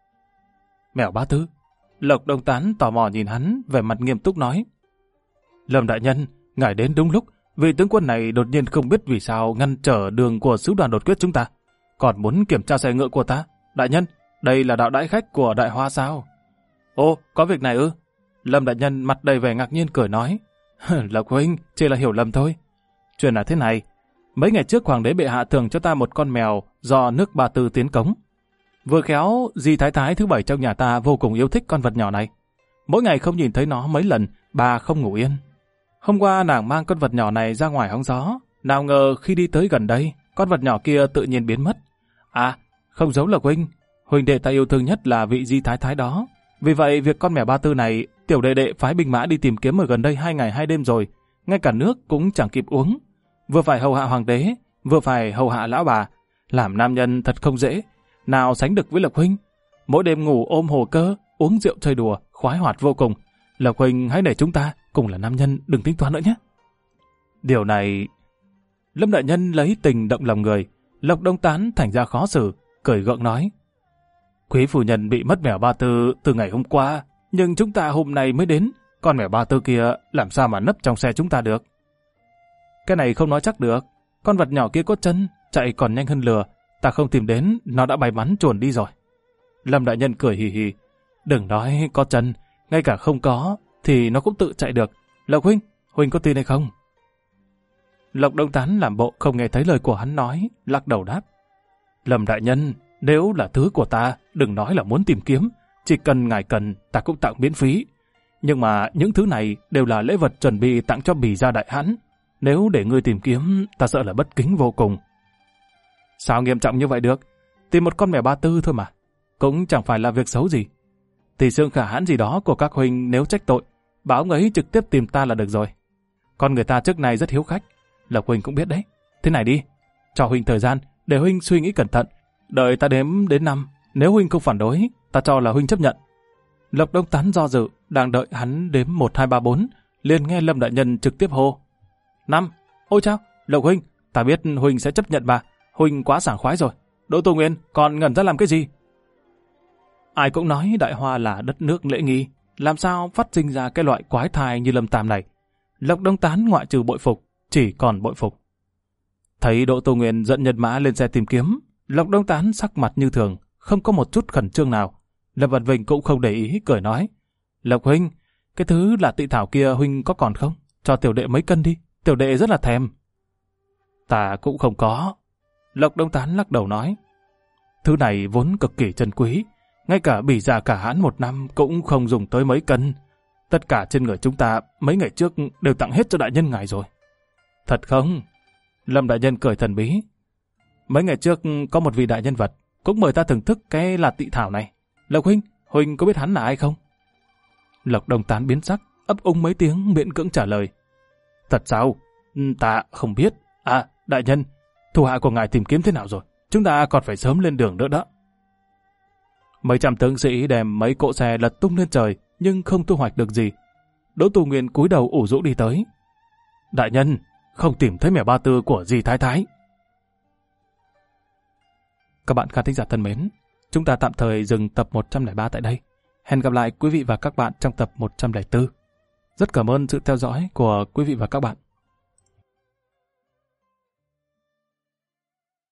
Mèo Ba Tư? Lộc Đông Tán tò mò nhìn hắn, vẻ mặt nghiêm túc nói. Lâm đại nhân, ngài đến đúng lúc, vị tướng quân này đột nhiên không biết vì sao ngăn trở đường của sứ đoàn đột quyết chúng ta, còn muốn kiểm tra xe ngựa của ta. Đại nhân, đây là đạo đãi khách của Đại Hoa sao? Ô, có việc này ư? Lâm đại nhân mặt đầy vẻ ngạc nhiên cười nói. Lộc huynh, chỉ là hiểu lầm thôi. Chuyện là thế này, mấy ngày trước hoàng đế bệ hạ thưởng cho ta một con mèo do nước Ba Tư tiến cống. Vừa khéo, dì thái thái thứ 7 trong nhà ta vô cùng yêu thích con vật nhỏ này. Mỗi ngày không nhìn thấy nó mấy lần, bà không ngủ yên. Hôm qua nàng mang con vật nhỏ này ra ngoài hóng gió, nào ngờ khi đi tới gần đây, con vật nhỏ kia tự nhiên biến mất. À, không giấu Lộc huynh, huynh đệ ta yêu thương nhất là vị di thái thái đó. Vì vậy, việc con mèo Ba Tư này, tiểu đệ đệ phái binh mã đi tìm kiếm ở gần đây 2 ngày 2 đêm rồi, ngay cả nước cũng chẳng kịp uống. Vừa phải hầu hạ hoàng đế, vừa phải hầu hạ lão bà, làm nam nhân thật không dễ, nào sánh được với Lộc huynh. Mỗi đêm ngủ ôm hồ cơ, uống rượu chơi đùa, khoái hoạt vô cùng. Lộc huynh hãy để chúng ta cùng là nam nhân, đừng tính toán nữa nhé. Điều này... Lâm đại nhân lấy tình động lòng người, Lộc Đông Tán thành ra khó xử, cười gượng nói. Quý phu nhân bị mất mèo Ba Tư từ ngày hôm qua, nhưng chúng ta hôm nay mới đến, con mèo Ba Tư kia làm sao mà nấp trong xe chúng ta được? Cái này không nói chắc được, con vật nhỏ kia có chân, chạy còn nhanh hơn lừa, ta không tìm đến, nó đã bay bắn chuồn đi rồi. Lâm đại nhân cười hì hì, đừng nói có chân, ngay cả không có, thì nó cũng tự chạy được. Lộc huynh, huynh có tin hay không? Lộc Đông Tán làm bộ không nghe thấy lời của hắn nói, lắc đầu đáp. Lâm đại nhân, nếu là thứ của ta, đừng nói là muốn tìm kiếm, chỉ cần ngài cần, ta cũng tặng miễn phí. Nhưng mà những thứ này đều là lễ vật chuẩn bị tặng cho Bỉ gia đại hãn. Nếu để ngươi tìm kiếm, ta sợ là bất kính vô cùng. Sao nghiêm trọng như vậy được? Tìm một con mèo Ba Tư thôi mà, cũng chẳng phải là việc xấu gì. Thì xương khả hãn gì đó của các huynh nếu trách tội, bảo ông ấy trực tiếp tìm ta là được rồi. Con người ta trước này rất hiếu khách, Lộc huynh cũng biết đấy. Thế này đi, cho huynh thời gian để huynh suy nghĩ cẩn thận, đợi ta đếm đến 5, nếu huynh không phản đối, ta cho là huynh chấp nhận. Lộc Đông Tán do dự, đang đợi hắn đếm 1, 2, 3, 4, liền nghe Lâm đại nhân trực tiếp hô. 5, ôi chao, Lộc huynh, ta biết huynh sẽ chấp nhận mà, huynh quá sảng khoái rồi. Đỗ Tu Nguyên, còn ngẩn ra làm cái gì? Ai cũng nói Đại Hoa là đất nước lễ nghi, làm sao phát sinh ra cái loại quái thai như Lâm Tam này? Lộc Đông Tán ngoại trừ bội phục, chỉ còn bội phục. Thấy Đỗ Tu Nguyên dẫn nhân mã lên xe tìm kiếm, Lộc Đông Tán sắc mặt như thường, không có một chút khẩn trương nào. Lâm Vân Vinh cũng không để ý, cười nói. Lộc huynh, cái thứ là tị thảo kia huynh có còn không? Cho tiểu đệ mấy cân đi, tiểu đệ rất là thèm. Ta cũng không có. Lộc Đông Tán lắc đầu nói. Thứ này vốn cực kỳ chân quý, ngay cả Bỉ gia cả hãn 1 năm cũng không dùng tới mấy cân. Tất cả trên người chúng ta mấy ngày trước đều tặng hết cho đại nhân ngài rồi. Thật không? Lâm đại nhân cười thần bí. Mấy ngày trước có một vị đại nhân vật cũng mời ta thưởng thức cái là tị thảo này. Lộc huynh, huynh có biết hắn là ai không? Lộc Đông Tán biến sắc, ấp úng mấy tiếng miễn cưỡng trả lời. Thật sao? Ta không biết. À, đại nhân, thủ hạ của ngài tìm kiếm thế nào rồi? Chúng ta còn phải sớm lên đường nữa đó. Mấy trăm tướng sĩ đem mấy cỗ xe lật tung lên trời, nhưng không thu hoạch được gì. Đỗ Tu Nguyên cúi đầu ủ rũ đi tới. Đại nhân, không tìm thấy mèo Ba Tư của dì thái thái. Các bạn khán thính giả thân mến, chúng ta tạm thời dừng tập 103 tại đây. Hẹn gặp lại quý vị và các bạn trong tập 104. Rất cảm ơn sự theo dõi của quý vị và các bạn.